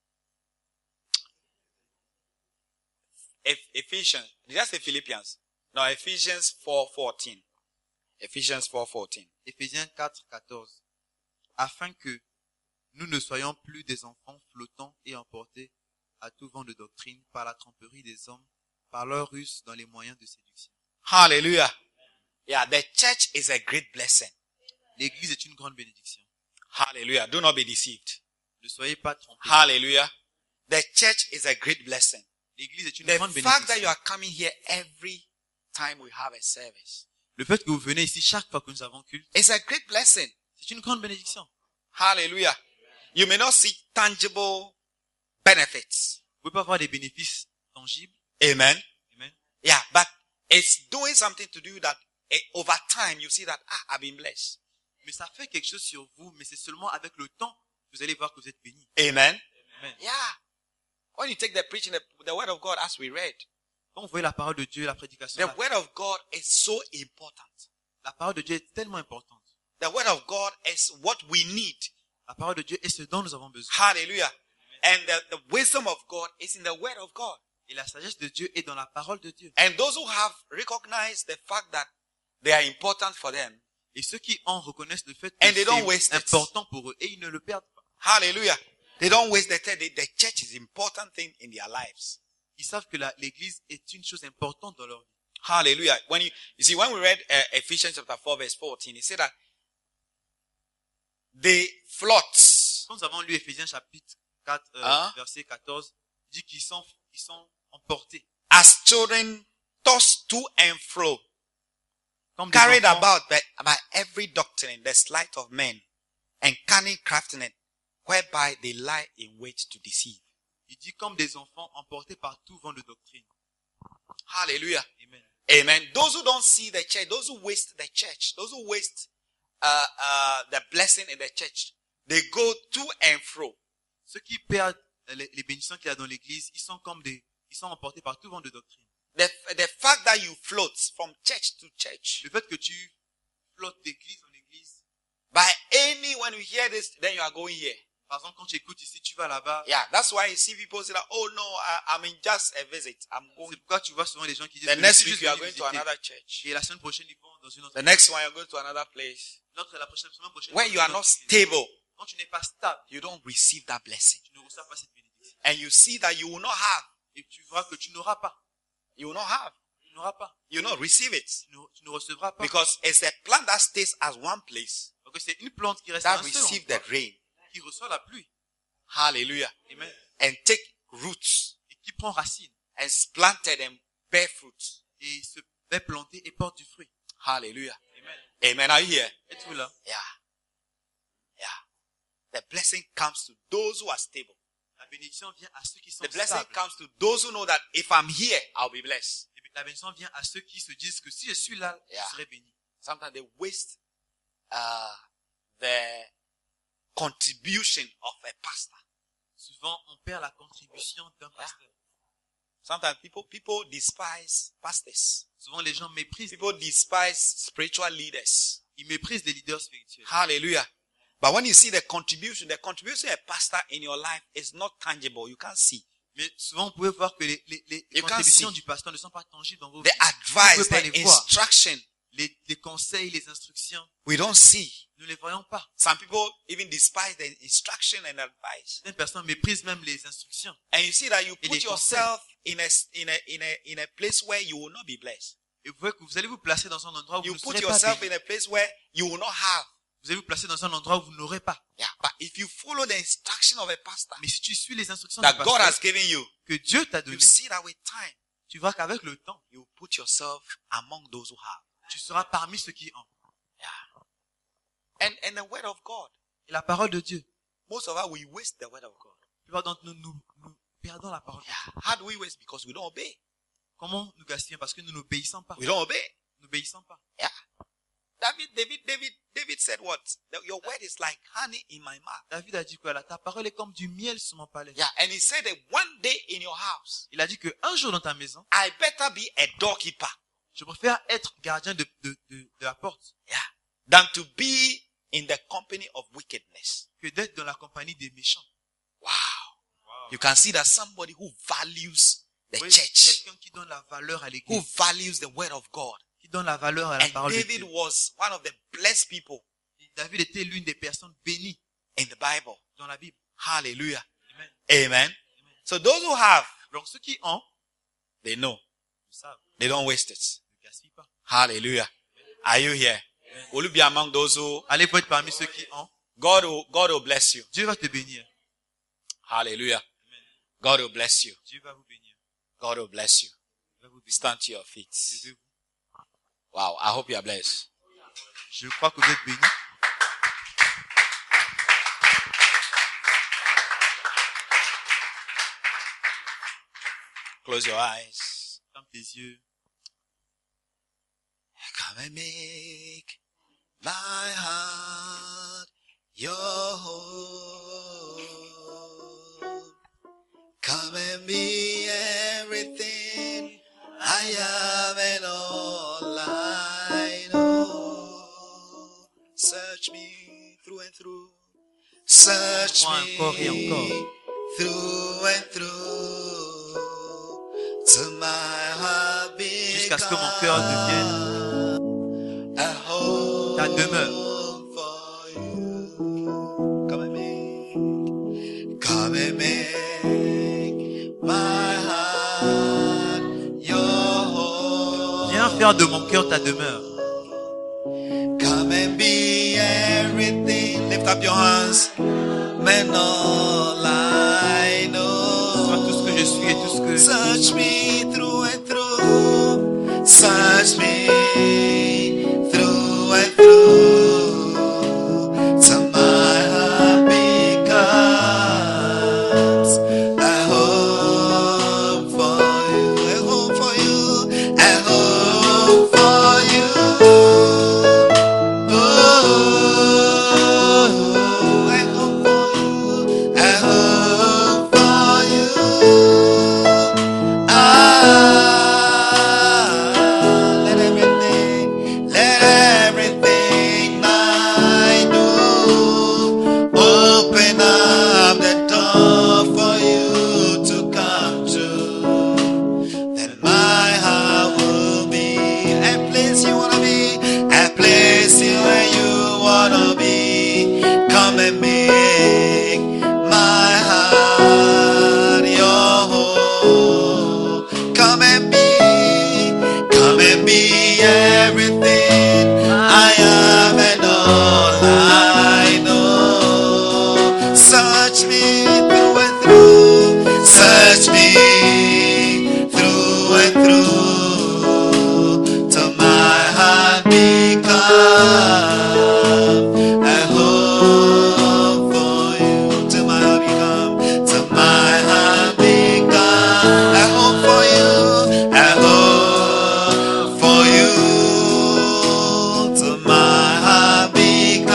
Ephesians, did I say Philippians? No, Ephesians four fourteen. Ephesians four fourteen. Éphésiens quatre quatorze. Afin que nous ne soyons plus des enfants flottants et emportés à tout vent de doctrine par la tromperie des hommes, par leur ruse dans les moyens de séduction. Hallelujah. Yeah, the church is a great blessing. L'église est une grande bénédiction. Hallelujah. Do not be deceived. Ne soyez pas trompés. Hallelujah. The church is a great blessing. L'église est une The grande fact that you bénédiction. are coming here every time we have a service, Le fait que vous venez ici chaque fois que nous avons culte, it's a great blessing. c'est une grande bénédiction. Hallelujah. You may not see tangible benefits. Vous pouvez pas avoir des bénéfices tangibles. Amen. Amen. Yeah, but it's doing something to do that eh, over time you see that, ah, I've been blessed. Mais ça fait quelque chose sur vous, mais c'est seulement avec le temps que vous allez voir que vous êtes bénis. Amen. Amen. Yeah. When you take the preaching, the, the word of God as we read, Quand vous voyez la parole de Dieu, la prédication, the la, word of God is so important. la parole de Dieu est tellement importante. The word of God is what we need. La parole de Dieu est ce dont nous avons besoin. Hallelujah. And the, the wisdom of God is in the word of God. Et la sagesse de Dieu est dans la parole de Dieu. And those who have recognized the fact that they are important for them, Et ceux qui en reconnaissent le fait And que they don't waste c'est it. important pour eux, et ils ne le perdent pas. hallelujah, they don't waste the time. The, the church is important thing in their lives. Ils savent que la- l'église est une chose importante dans leur vie. Hallelujah. When you, you see, when we read uh, Ephesians chapter four verse fourteen, it said that they float. Quand nous avons lu Éphésiens chapitre quatre, euh, Hein? verset quatorze, il dit qu'ils sont, ils sont emportés. As children tossed to and fro, Comme des carried enfants, about by, by every doctrine, the sleight of men, and cunning craftiness, whereby they lie in wait to deceive. il dit comme des enfants emportés par tout vent de doctrine. Hallelujah. Amen. Amen. Those who don't see the church, those who waste the church, those who waste uh, uh, the blessing in the church, they go to and fro. Ceux qui perdent les, les bénédictions qu'il y a dans l'église, ils sont comme des, ils sont emportés par tout vent de doctrine. The, the fact that you float from church to church, Le fait que tu flottes d'église en église, by any, when you hear this, then you are going here. par exemple, quand tu écoutes ici, tu vas là-bas. Yeah, that's why you see people say that, oh no, I, I'm in just a visit. I'm going. C'est pourquoi tu vois souvent les gens qui disent The que next je suis week juste you are venu going to visiter. another church. Et la semaine prochaine, ils vont dans une autre. The next one you're going to another place. L'autre, la prochaine semaine prochaine. When ils you vont are dans not une autre église. stable, Quand tu n'es pas stable, you don't receive that blessing. tu ne reçois pas cette bénédiction. And you see that you will not have. Et tu verras que tu n'auras pas. You will not have. Tu n'auras pas. You will not receive it. Tu ne, tu ne recevras pas. Because it's a plant that stays as one place Parce que c'est une plante qui reste that à un seul receives the endroit, rain. qui reçoit la pluie. Hallelujah. Amen. And take roots Et qui prend racine. and is planted and bear fruit. Et se fait planter et porte du fruit. Hallelujah. Amen. Amen. Are you here? Êtes-vous là? Yeah. Yeah. The blessing comes to those who are stable. La bénédiction vient à ceux qui sont The blessing stables. comes to those who know that if I'm here, I'll be blessed. Et la bénédiction vient à ceux qui se disent que si je suis là, Yeah. je serai béni. Sometimes they waste uh, the contribution of a pastor. Souvent, on perd la contribution d'un pasteur. Sometimes people people despise pastors. Souvent, les gens méprisent. People despise spiritual leaders. Ils méprisent les leaders spirituels. Hallelujah. But when you see the contribution, the contribution of a pastor in your life is not tangible. You can't see. Mais souvent, vous pouvez voir que les, les, les You contributions can't see. du pasteur ne sont pas tangibles dans vos The vies. advice, Vous pouvez pas the les voir. instruction, Les, les conseils, les instructions, we don't see. nous ne les voyons pas. Some people even despise the instruction and advice. Certaines personnes méprisent même les instructions. And you see that you Et put les yourself in a, in a, in a, in a place where you will not be blessed. Et vous voyez que vous allez vous placer dans un endroit où You vous ne put serez pas yourself béni. in a place where you will not have. Vous allez vous placer dans un endroit où vous n'aurez pas. Yeah. But if you follow the instruction of a pastor Mais si tu suis les instructions that du God pasteur has given you, que Dieu t'a you donné, see that with time, tu vois qu'avec le temps, you put yourself among those who have. tu seras parmi ceux qui ont. Yeah. And, and the word of God. Et la parole de Dieu. Most of us, we waste the word of God. La plupart d'entre nous, nous, nous perdons la parole. Yeah. How do we waste? Because we don't obey. Comment nous gaspillons? Parce que nous n'obéissons pas. We don't obey. Nous n'obéissons pas. Yeah. David, David, David, David said what? That your word is like honey in my mouth. David a dit quoi là? Ta parole est comme du miel sur mon palais. Yeah. And he said that one day in your house, Il a dit que un jour dans ta maison, I better be a doorkeeper. je préfère être gardien de, de, de, de la porte Yeah. Than to be in the company of wickedness. que d'être dans la compagnie des méchants. Wow. You can see that somebody who values the Oui, church, quelqu'un qui donne la valeur à who l'église, values the word of God. qui donne la valeur à la And parole de David Dieu. was one of the blessed people David était l'une des personnes bénies in the Bible. dans la Bible. Hallelujah. Amen. Amen. So those who have, Donc ceux qui ont, they know. ils savent, They don't waste it. ne gaspillent pas. Hallelujah. Are you here? Will you be among those who, Allez vous être parmi ceux qui ont. God will, God will bless you. Dieu va te bénir. Hallelujah. God will bless you. Dieu va vous bénir. God will bless you. Il va vous bénir. Stand to your feet. Levez-vous. Wow. I hope you are blessed. Je crois que vous êtes bénis. Close your eyes. Ferme tes yeux. Come and make my heart your home. Come and be everything I am and all I know. Search me through and through. Search Moi encore et me encore. through and through. To my heart Jusqu'à ce que mon cœur devienne ta demeure. for you. Come and make, come and make my heart your home. Viens faire de mon cœur ta demeure. Come and be everything. Lift up your hands. Man, all I know. Sois tout ce que je suis et tout ce que Search me through and through. Search me through and through. Till my heart becomes a home for you, a home for you, a home for you. Oh, a home for you, a home for you. Ah, let everything, let everything I do open up the door for you to come to. Then my heart will be a place you wanna be, a place where you wanna be. Come and make my heart your home. Come and be, come and be everything I am and all I know. Search me through and through, search me through and through, till my heart become a home for you. Till my heart become, till my heart become a home for you, a home for you. Till my heart becomes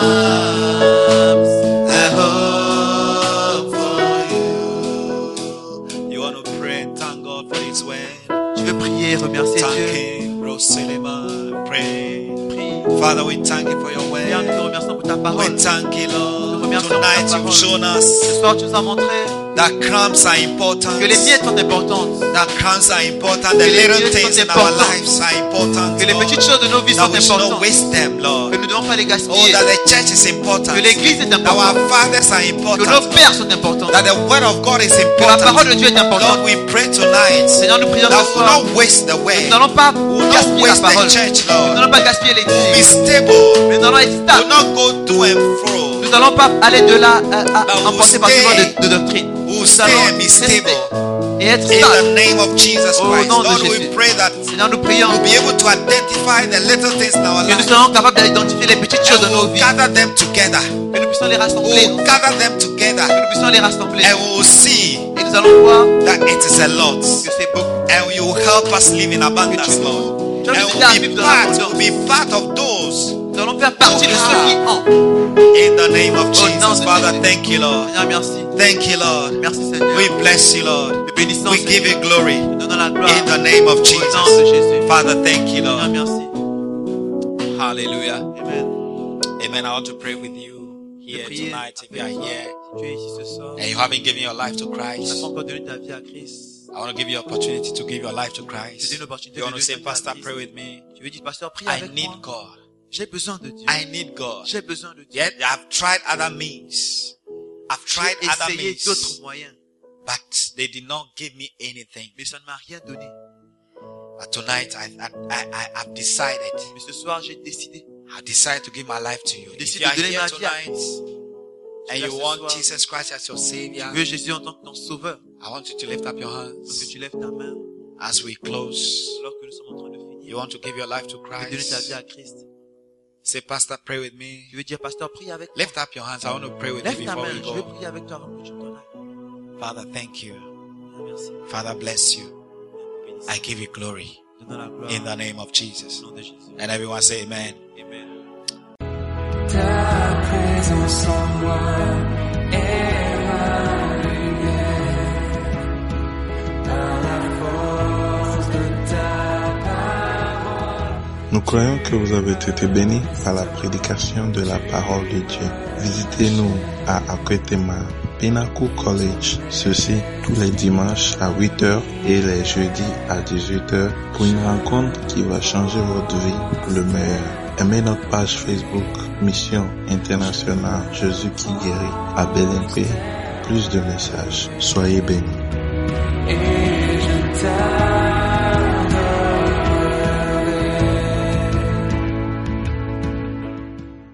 a home for you. You want to pray and thank God for His word. tu veux prier et remercier Thank Dieu. Him, Roselema. Pray. Prie. Father, we thank you for your Viens, nous te word. remercions pour ta parole. We thank you, Nous Lord. remercions Tonight ta you've parole. shown us Ce soir, tu nous as montré that crumbs are important. que les miettes sont importantes. That crumbs are important. The Que les little miettes things sont in our importantes. lives are important. Que les Lord. petites choses de nos vies That sont we should not importantes. waste them, Lord. Que nous ne devons pas les Oh, gaspiller. that the church is important. Que l'église est That importante. our fathers are Que important. nos pères sont importants. That the word of God is Que la important. parole de Dieu est importante. Lord, we pray tonight Seigneur, nous prions that ce we will soir. not waste the Nous word. n'allons pas We will not gaspiller la waste parole. the church, Nous Lord. n'allons pas gaspiller Be l'église. stable. Mais nous allons être We will stables. not go to and fro. Nous n'allons pas aller de là à, à, But en we'll penser par stay. de, de doctrine. We will Nous stay allons and be rester stable. et être In stables. the name of Jesus Au Christ. nom de Lord, we Jésus. pray that Seigneur, nous prions we'll be able to identify the little things in our que life. nous serons capables d'identifier les petites choses de And nos we'll vies. gather them together. Que nous puissions les rassembler. We'll gather them Que together. nous puissions les rassembler. And we will see Et nous allons voir that it is a lot. que c'est beaucoup. And you will help us live in abundance, Lord. Tu vas And nous aider we'll à be vivre dans part, l'abondance. we'll be part of those Nous allons faire partie de ceux qui ont. in the name of Au nom Jesus. de Father, Jésus. thank you, Lord. Seigneur, merci. Thank you, Lord. Merci, Seigneur. We bless you, Lord. Nous bénissons, We give you glory Nous donnons la gloire. in the name of Au nom de Jesus. Jésus. Father, thank you, Seigneur, Lord. merci. Hallelujah. Amen. Amen. I want to pray with you Je vais here prier tonight. If you avec are toi. here Si tu es ici ce soir, and you haven't given your life to tu n'as Christ, pas encore donné ta vie à Christ. I want to give you an opportunity to give your life to Je Christ. donne l'opportunité You de want to donner say, ta vie à Pastor, Christ. pray with me. Tu veux dire, pasteur, prie I avec need moi. God. J'ai besoin de Dieu. I need God. J'ai besoin de Dieu. Yet I've tried other means. I've tried J'ai other essayé means, d'autres moyens, but they did not give me anything. mais ça ne m'a rien donné. But tonight I, I, I, I have decided. Mais ce soir, j'ai décidé. I decided to give my life to you. Je If décide you are de donner here ma vie à tonight and là you ce want soir. Jesus Christ as your Savior, Tu veux Jésus en tant que ton sauveur. I want you to lift up your Parce que hands tu lèves ta main as we close. alors que nous sommes en train de finir. You want to give your life to Tu veux donner ta vie à Christ. Christ. Say, Pastor, pray with me. Tu veux dire, pasteur, prie avec moi. Lift up your hands. I want to pray with you Lève ta before main. we Je vais go. prier avec toi avant que tu t'en ailles. Father, thank you. Merci. Father, bless you. Bénis. I give you glory Donne la gloire. in the name of Jesus. Au nom de Jésus. And everyone say amen. Amen. Ta présence en moi est ma lumière, par la force de ta parole. Nous croyons que vous avez été bénis par la prédication de la parole de Dieu. Visitez-nous à Akwetema Pinnacle College, ceci tous les dimanches à huit heures et les jeudis à dix-huit heures pour une rencontre qui va changer votre vie pour le meilleur. Aimez notre page Facebook Mission Internationale Jésus qui guérit à Bellempe. Plus de messages. Soyez bénis. Et je t'aime.